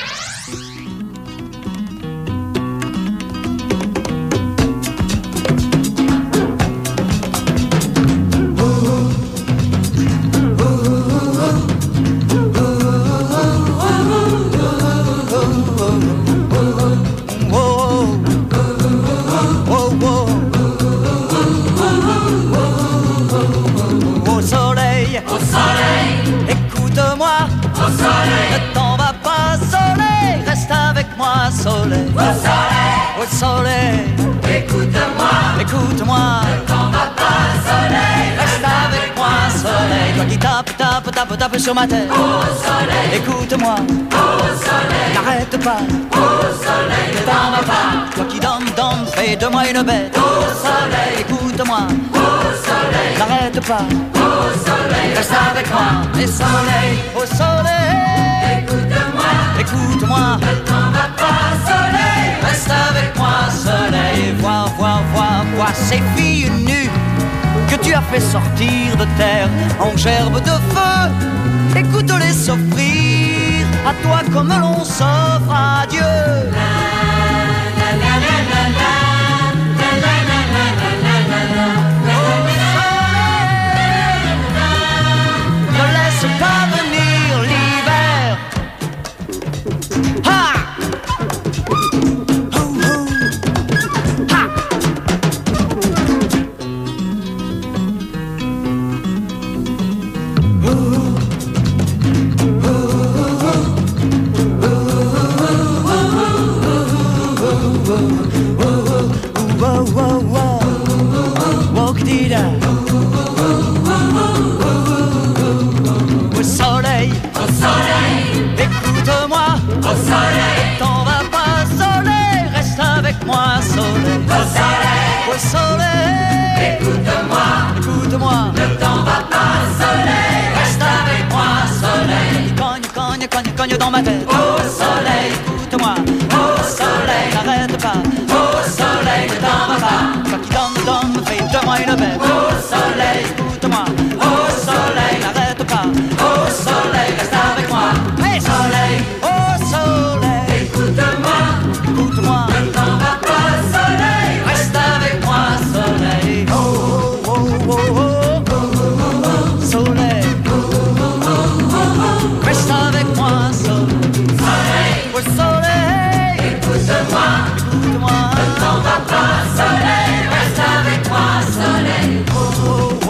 Speaker 17: Au soleil, écoute-moi, écoute-moi, ne t'en va pas, soleil, reste avec moi, soleil, toi qui tape sur ma tête, au soleil, écoute-moi, au soleil, n'arrête pas, au soleil, ne t'en va pas, toi qui donne, fais de moi une bête, au soleil, écoute-moi, au soleil, n'arrête pas, au soleil, reste avec moi, et soleil, au soleil, écoute-moi, écoute-moi, ne t'en va pas, soleil, reste avec moi, soleil, vois ces filles nues que tu as fait sortir de terre en gerbe de feu. Écoute-les s'offrir à toi comme l'on s'offre à Dieu. Ne laisse pas venir l'hiver. Ha! Au soleil, écoute-moi, au soleil, t'en vas pas, soleil, reste avec moi, soleil, au soleil, écoute-moi, écoute-moi, ne t'en vas pas, soleil, reste avec moi, soleil, cogne dans ma tête, au soleil, écoute-moi, au soleil, n'arrête pas, au soleil, ne t'en vas pas, toi qui donne, fais de moi une bête, au soleil, écoute-moi, au soleil, n'arrête pas, au soleil, reste avec moi, hey, soleil, au soleil, écoute-moi, ne t'en vas pas, soleil, reste avec moi, soleil, soleil, reste avec moi, soleil, au soleil, écoute-moi, ne t'en vas pas, soleil, reste avec moi, soleil,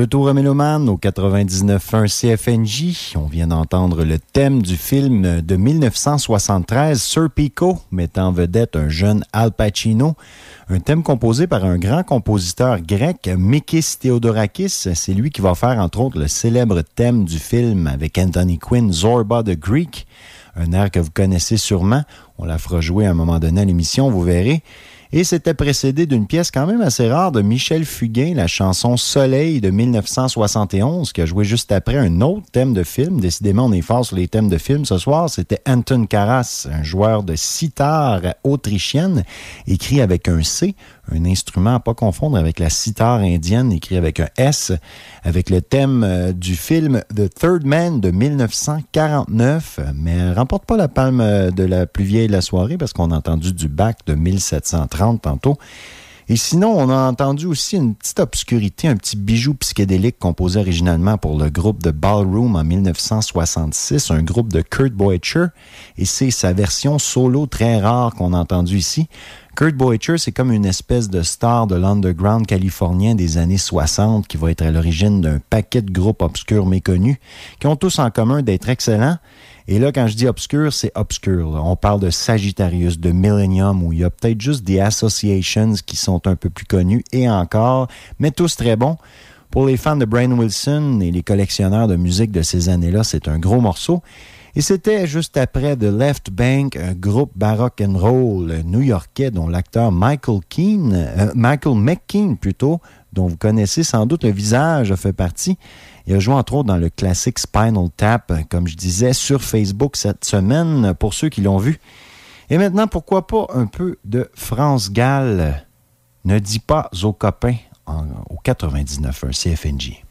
Speaker 1: retour à Méloman au 99.1 CFNJ. On vient d'entendre le thème du film de 1973, Serpico, mettant en vedette un jeune Al Pacino. Un thème composé par un grand compositeur grec, Mikis Theodorakis. C'est lui qui va faire, entre autres, le célèbre thème du film avec Anthony Quinn, Zorba the Greek. Un air que vous connaissez sûrement. On la fera jouer à un moment donné à l'émission, vous verrez. Et c'était précédé d'une pièce quand même assez rare de Michel Fugain, la chanson Soleil de 1971, qui a joué juste après un autre thème de film. Décidément, on est fort sur les thèmes de film ce soir. C'était Anton Karas, un joueur de sitar autrichienne, écrit avec un C, un instrument à pas confondre avec la sitar indienne, écrit avec un S, avec le thème du film The Third Man de 1949, mais elle remporte pas la palme de la plus vieille de la soirée parce qu'on a entendu du Bach de 1730 tantôt. Et sinon, on a entendu aussi une petite obscurité, un petit bijou psychédélique composé originalement pour le groupe de Ballroom en 1966, un groupe de Kurt Busiek, et c'est sa version solo très rare qu'on a entendue ici. Kurt Busiek, c'est comme une espèce de star de l'underground californien des années 60 qui va être à l'origine d'un paquet de groupes obscurs méconnus qui ont tous en commun d'être excellents. Et là, quand je dis obscur, c'est obscur. Là. On parle de Sagittarius, de Millennium, où il y a peut-être juste des Associations qui sont un peu plus connus, et encore, mais tous très bons. Pour les fans de Brian Wilson et les collectionneurs de musique de ces années-là, c'est un gros morceau. Et c'était juste après The Left Bank, un groupe baroque and roll new-yorkais dont l'acteur Michael McKean plutôt, dont vous connaissez sans doute le visage, a fait partie. Il a joué entre autres dans le classique Spinal Tap, comme je disais, sur Facebook cette semaine, pour ceux qui l'ont vu. Et maintenant, pourquoi pas un peu de France Gall. Ne dis pas aux copains au 99.1 CFNJ.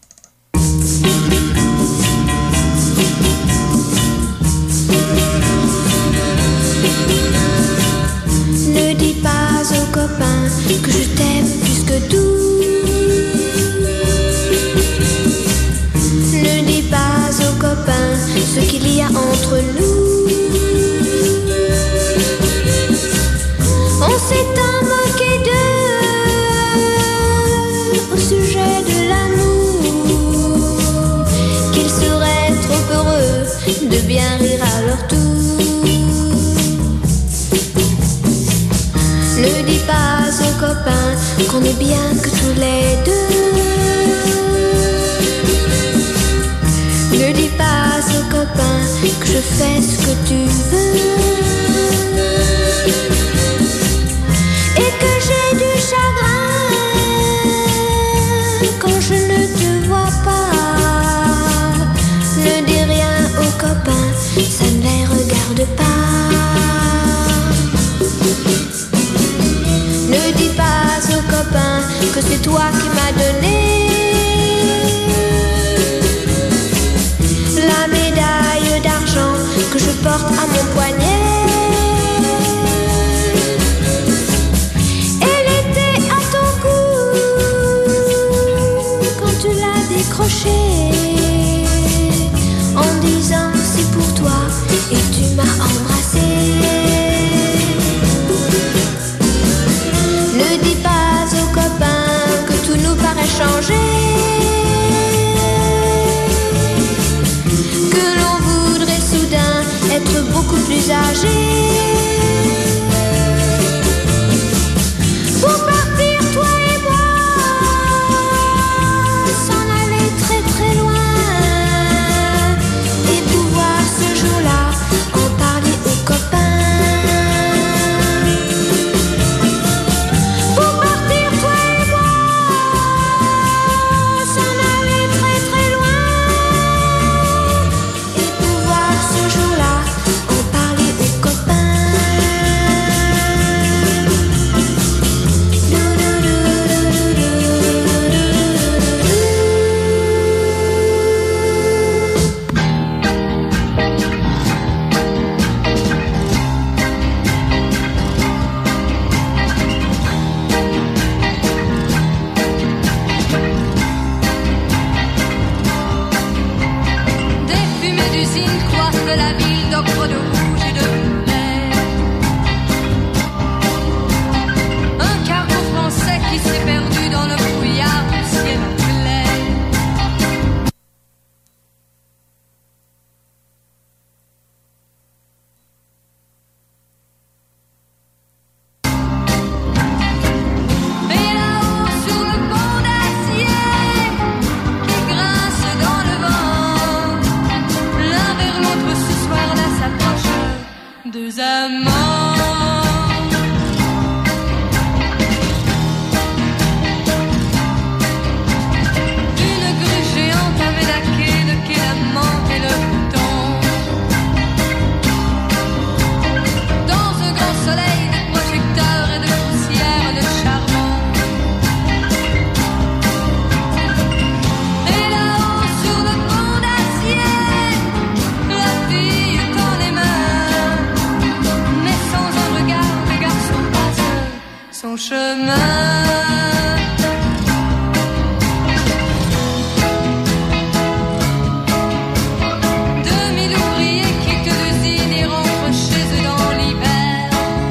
Speaker 18: Ne dis pas aux copains que je t'aime plus que tout. Ne dis pas aux copains ce qu'il y a entre nous. On s'est tant moqué d'eux au sujet de l'amour qu'ils seraient trop heureux de bien rire à leur tour. Ne dis pas aux copains qu'on est bien que tous les deux. Ne dis pas aux copains que je fais ce que tu veux et que j'ai du chagrin quand je ne te vois pas. Ne dis rien aux copains, ça ne les regarde pas. Ne dis pas aux copains que c'est toi qui m'as donné la médaille d'argent que je porte à mon poignet. Elle était à ton cou quand tu l'as décrochée en disant c'est pour toi et tu m'as embrassé. Ne dis pas aux copains que tout nous paraît
Speaker 4: Une grue géante avait laqué le quai, la menthe et le bouton. Dans un grand soleil de projecteurs et de poussière de charbon. Et là-haut sur le pont d'acier, la fille tend les mains, mais sans un regard, le garçon passe son chemin. 2000 ouvriers quittent l'usine et rentrent chez eux dans l'hiver.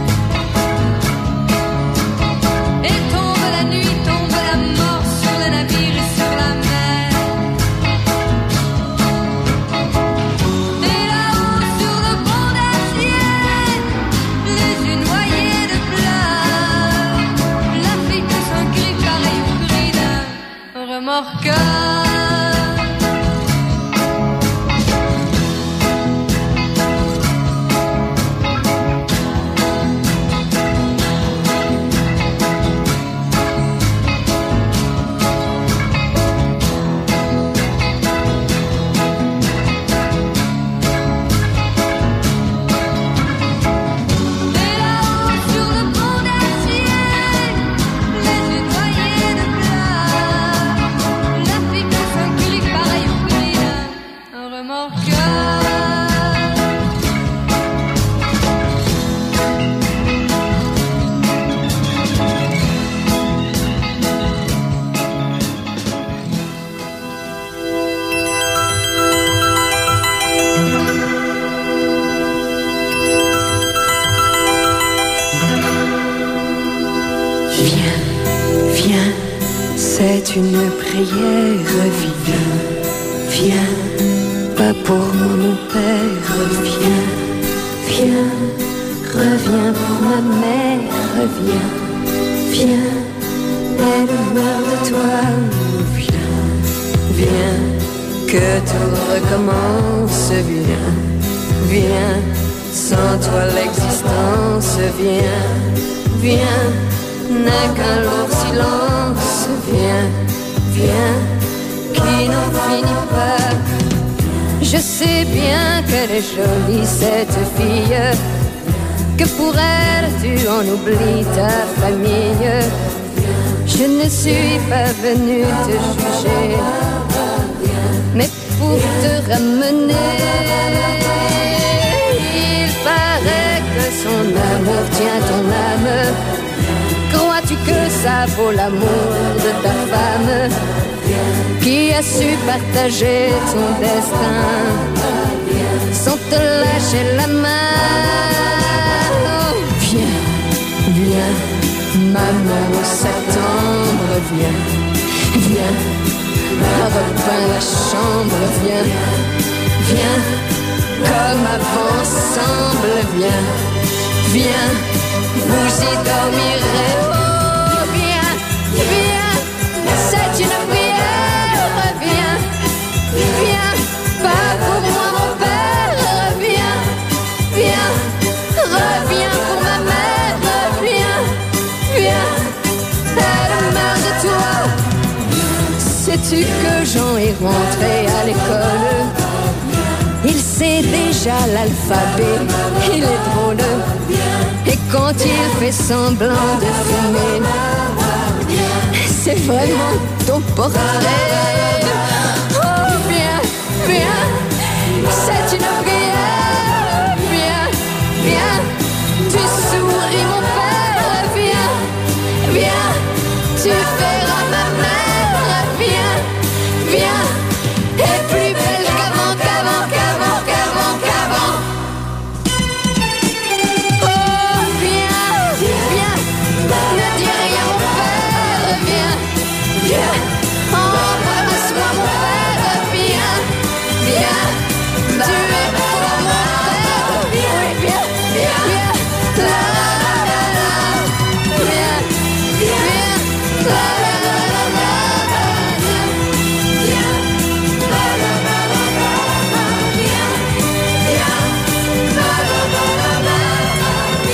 Speaker 4: Et tombe la nuit, tombe la mort sur le navire et sur la mer. Et là-haut sur le pont d'acier, les yeux noyés de pleurs, la fille pousse un cri pareil au cri d'un remorqueur.
Speaker 19: 'Viens, c'est une prière, viens, pas pour moi mon père, viens, reviens pour ma mère, viens, elle meurt de toi, viens, que tout recommence, viens, sans toi l'existence, viens, n'est qu'un lourd silence, viens, qui n'en finit pas. Je sais bien qu'elle est jolie cette fille, que pour elle tu en oublies ta famille. Je ne suis pas venue te juger, mais pour te ramener. Il paraît que son amour tient ton âme. Crois-tu que ça vaut l'amour de ta femme, qui a su partager ton destin sans te lâcher la main? Oh, viens, maman au septembre, viens, repeins la chambre, viens, comme avant ensemble, viens, vous y dormirez. Oh, viens, c'est une prière, viens, pas pour moi mon père, viens, reviens pour ma mère, viens, elle meurt de toi. Sais-tu que Jean est rentré à l'école? Il sait déjà l'alphabet, il est drôle. Et quand il fait semblant de fumer, c'est vraiment ton portrait. Oh, viens, c'est une prière, viens, tu souris mon père, viens, tu feras ma mère, viens, et plus belle qu'avant. Oh, viens, ne dis rien mon père, viens, embrasse-moi mon père, viens, tu es pour mon père, viens, la la la la, viens, la la la la, viens, la la la la, viens, la la la la,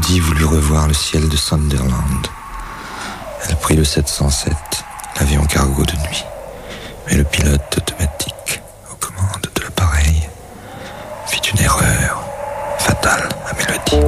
Speaker 20: Mélodie voulut revoir le ciel de Sunderland. Elle prit le 707, l'avion cargo de nuit. Mais le pilote automatique aux commandes de l'appareil fit une erreur fatale à Mélodie.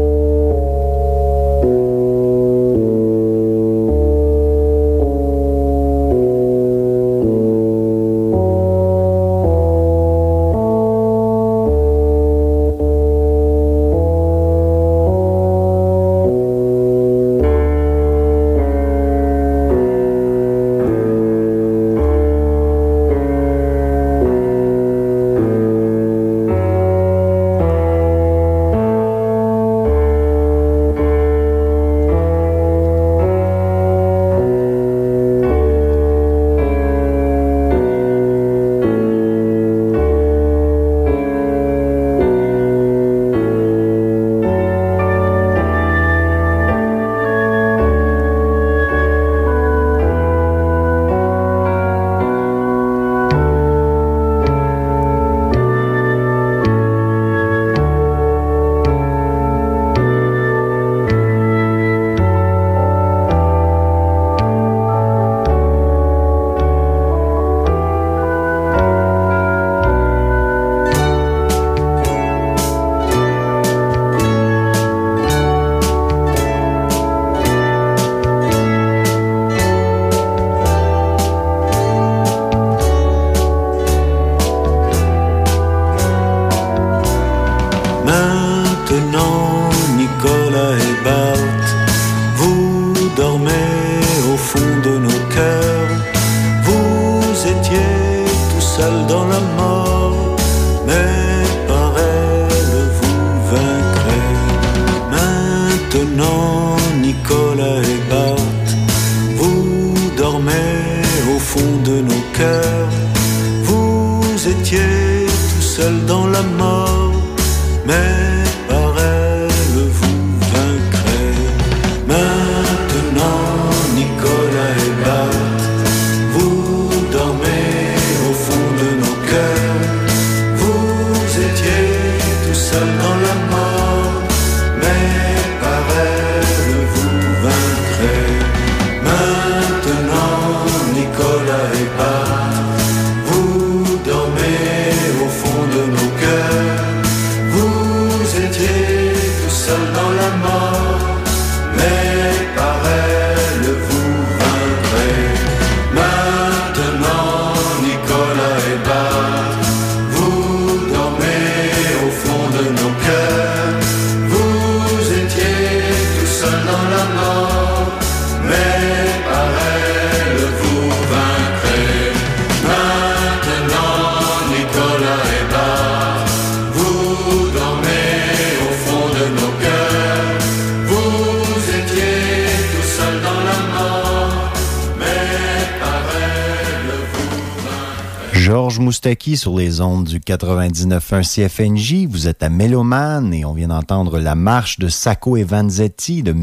Speaker 1: Georges Moustaki sur les ondes du 99.1 CFNJ. Vous êtes à Mélomane et on vient d'entendre la marche de Sacco et Vanzetti de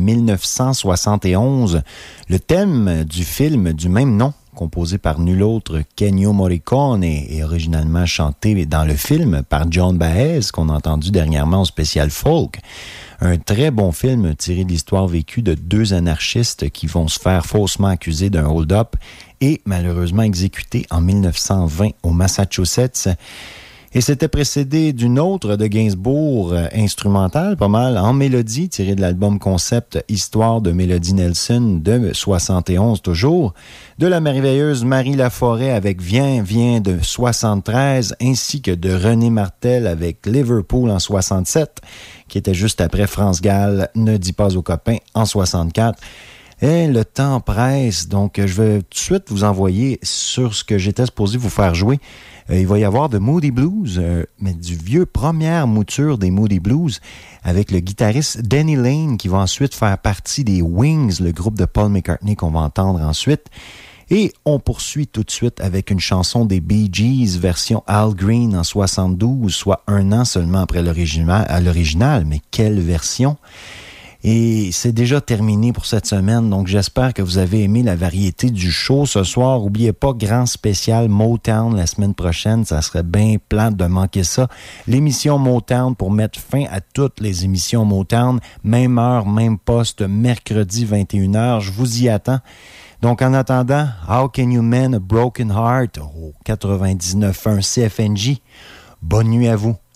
Speaker 1: 1971. Le thème du film du même nom, composé par nul autre qu'Ennio Morricone et originalement chanté dans le film par Joan Baez, qu'on a entendu dernièrement au spécial folk. Un très bon film tiré de l'histoire vécue de deux anarchistes qui vont se faire faussement accuser d'un hold-up et malheureusement exécutés en 1920 au Massachusetts. Et c'était précédé d'une autre de Gainsbourg, instrumentale, pas mal, en mélodie, tirée de l'album concept Histoire de Mélodie Nelson de 71 toujours, de la merveilleuse Marie Laforêt avec Viens, viens de 73, ainsi que de René Martel avec Liverpool en 67, qui était juste après France Gall, Ne dis pas aux copains en 64. Et le temps presse, donc je vais tout de suite vous envoyer sur ce que j'étais supposé vous faire jouer. Il va y avoir de Moody Blues, mais du vieux première mouture des Moody Blues, avec le guitariste Denny Lane, qui va ensuite faire partie des Wings, le groupe de Paul McCartney qu'on va entendre ensuite. Et on poursuit tout de suite avec une chanson des Bee Gees, version Al Green en 72, soit un an seulement après l'original, mais quelle version! Et c'est déjà terminé pour cette semaine, donc j'espère que vous avez aimé la variété du show ce soir. N'oubliez pas, grand spécial Motown la semaine prochaine, ça serait bien plate de manquer ça. L'émission Motown pour mettre fin à toutes les émissions Motown, même heure, même poste, mercredi 21h, je vous y attends. Donc en attendant, How Can You Mend a Broken Heart au 99.1 CFNJ. Bonne nuit à vous.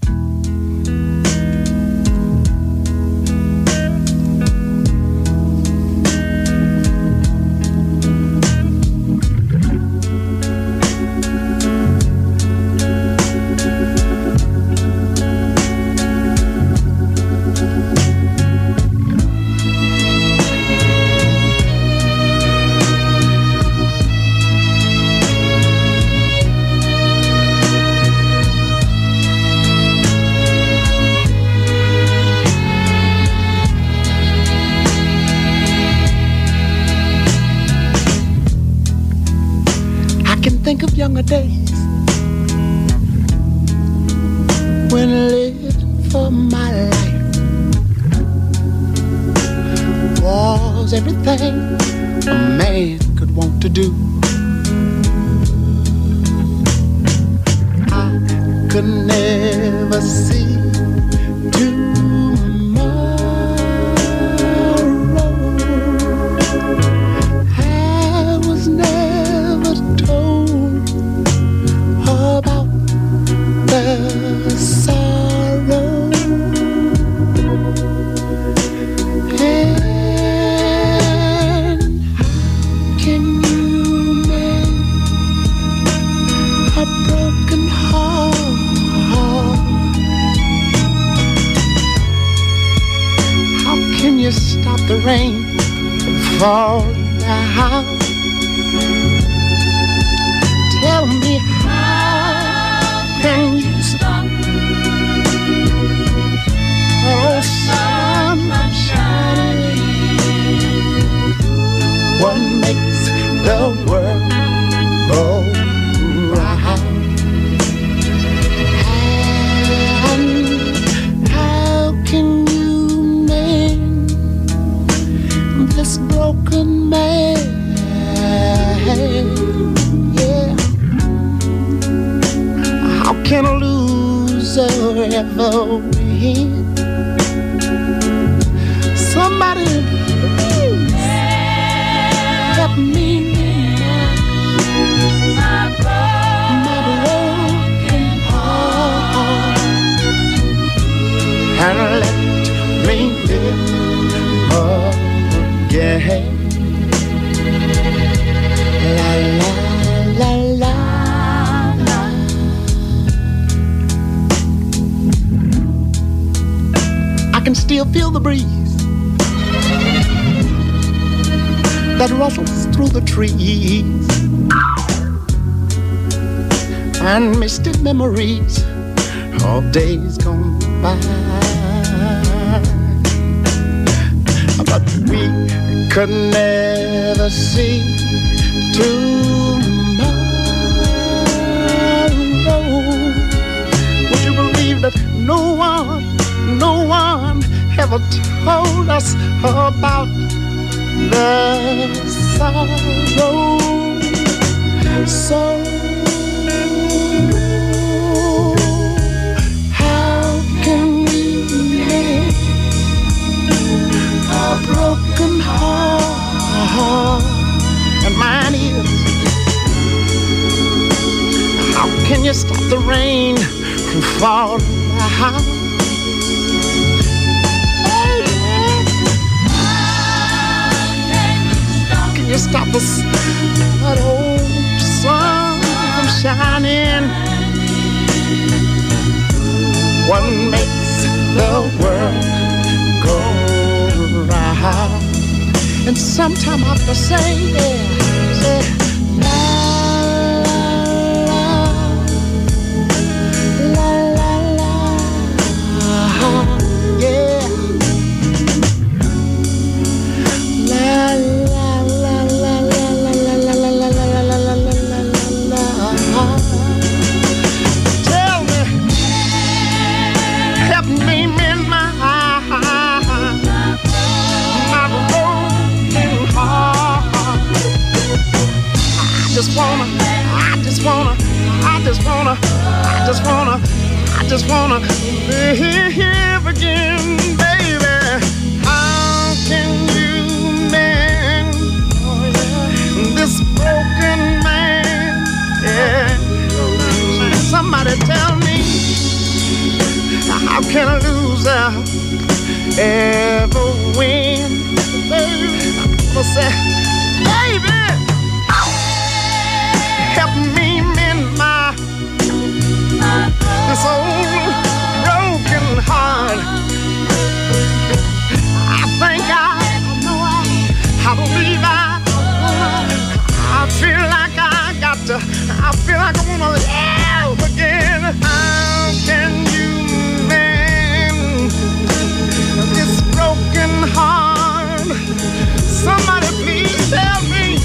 Speaker 14: Think of younger days when living for my life was everything a man could want to do. I could never see tomorrow. I was never told about the sorrow, and how can you mend a broken heart? How can you stop the rain from falling down? Tell me, can you stop oh sun from shining? What makes the world go round? And how can you mend this broken man? Yeah. How can a loser ever win? Somebody please help me mend my broken heart and let me live again. La la la la. I can still feel the breeze that rustles through the trees and misty memories of days gone by. But we could never see tomorrow. Would you believe that no one ever told us about the sorrow? So how can we make a broken heart? And mine is, how can you stop the rain from falling down? Can you stop that old sun from shining? What makes the world go round? And sometime I have to say, la la la la la, yeah, la la la la la la la la la la la. Tell me, help me mend my
Speaker 15: just wanna live again, baby. How can you mend this broken man? Yeah. Somebody tell me, how can a loser ever win? Baby, I'm gonna say, baby, help me mend this old broken heart. I think I believe I feel like I feel like I wanna live again. How can you mend this broken heart? Somebody please tell me,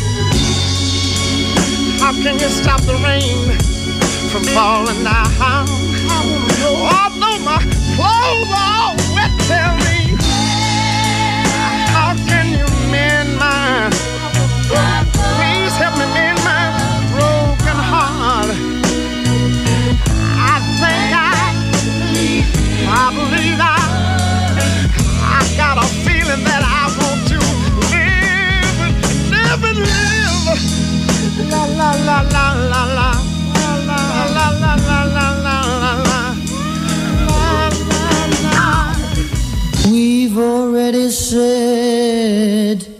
Speaker 15: how can you stop the rain from falling down? Although my clothes are all wet, tell me, how can you mend my, please help me mend my broken heart. I think I believe I got a feeling that I want to live and live. La la la la la la. La la la la la la la la.
Speaker 17: We've already said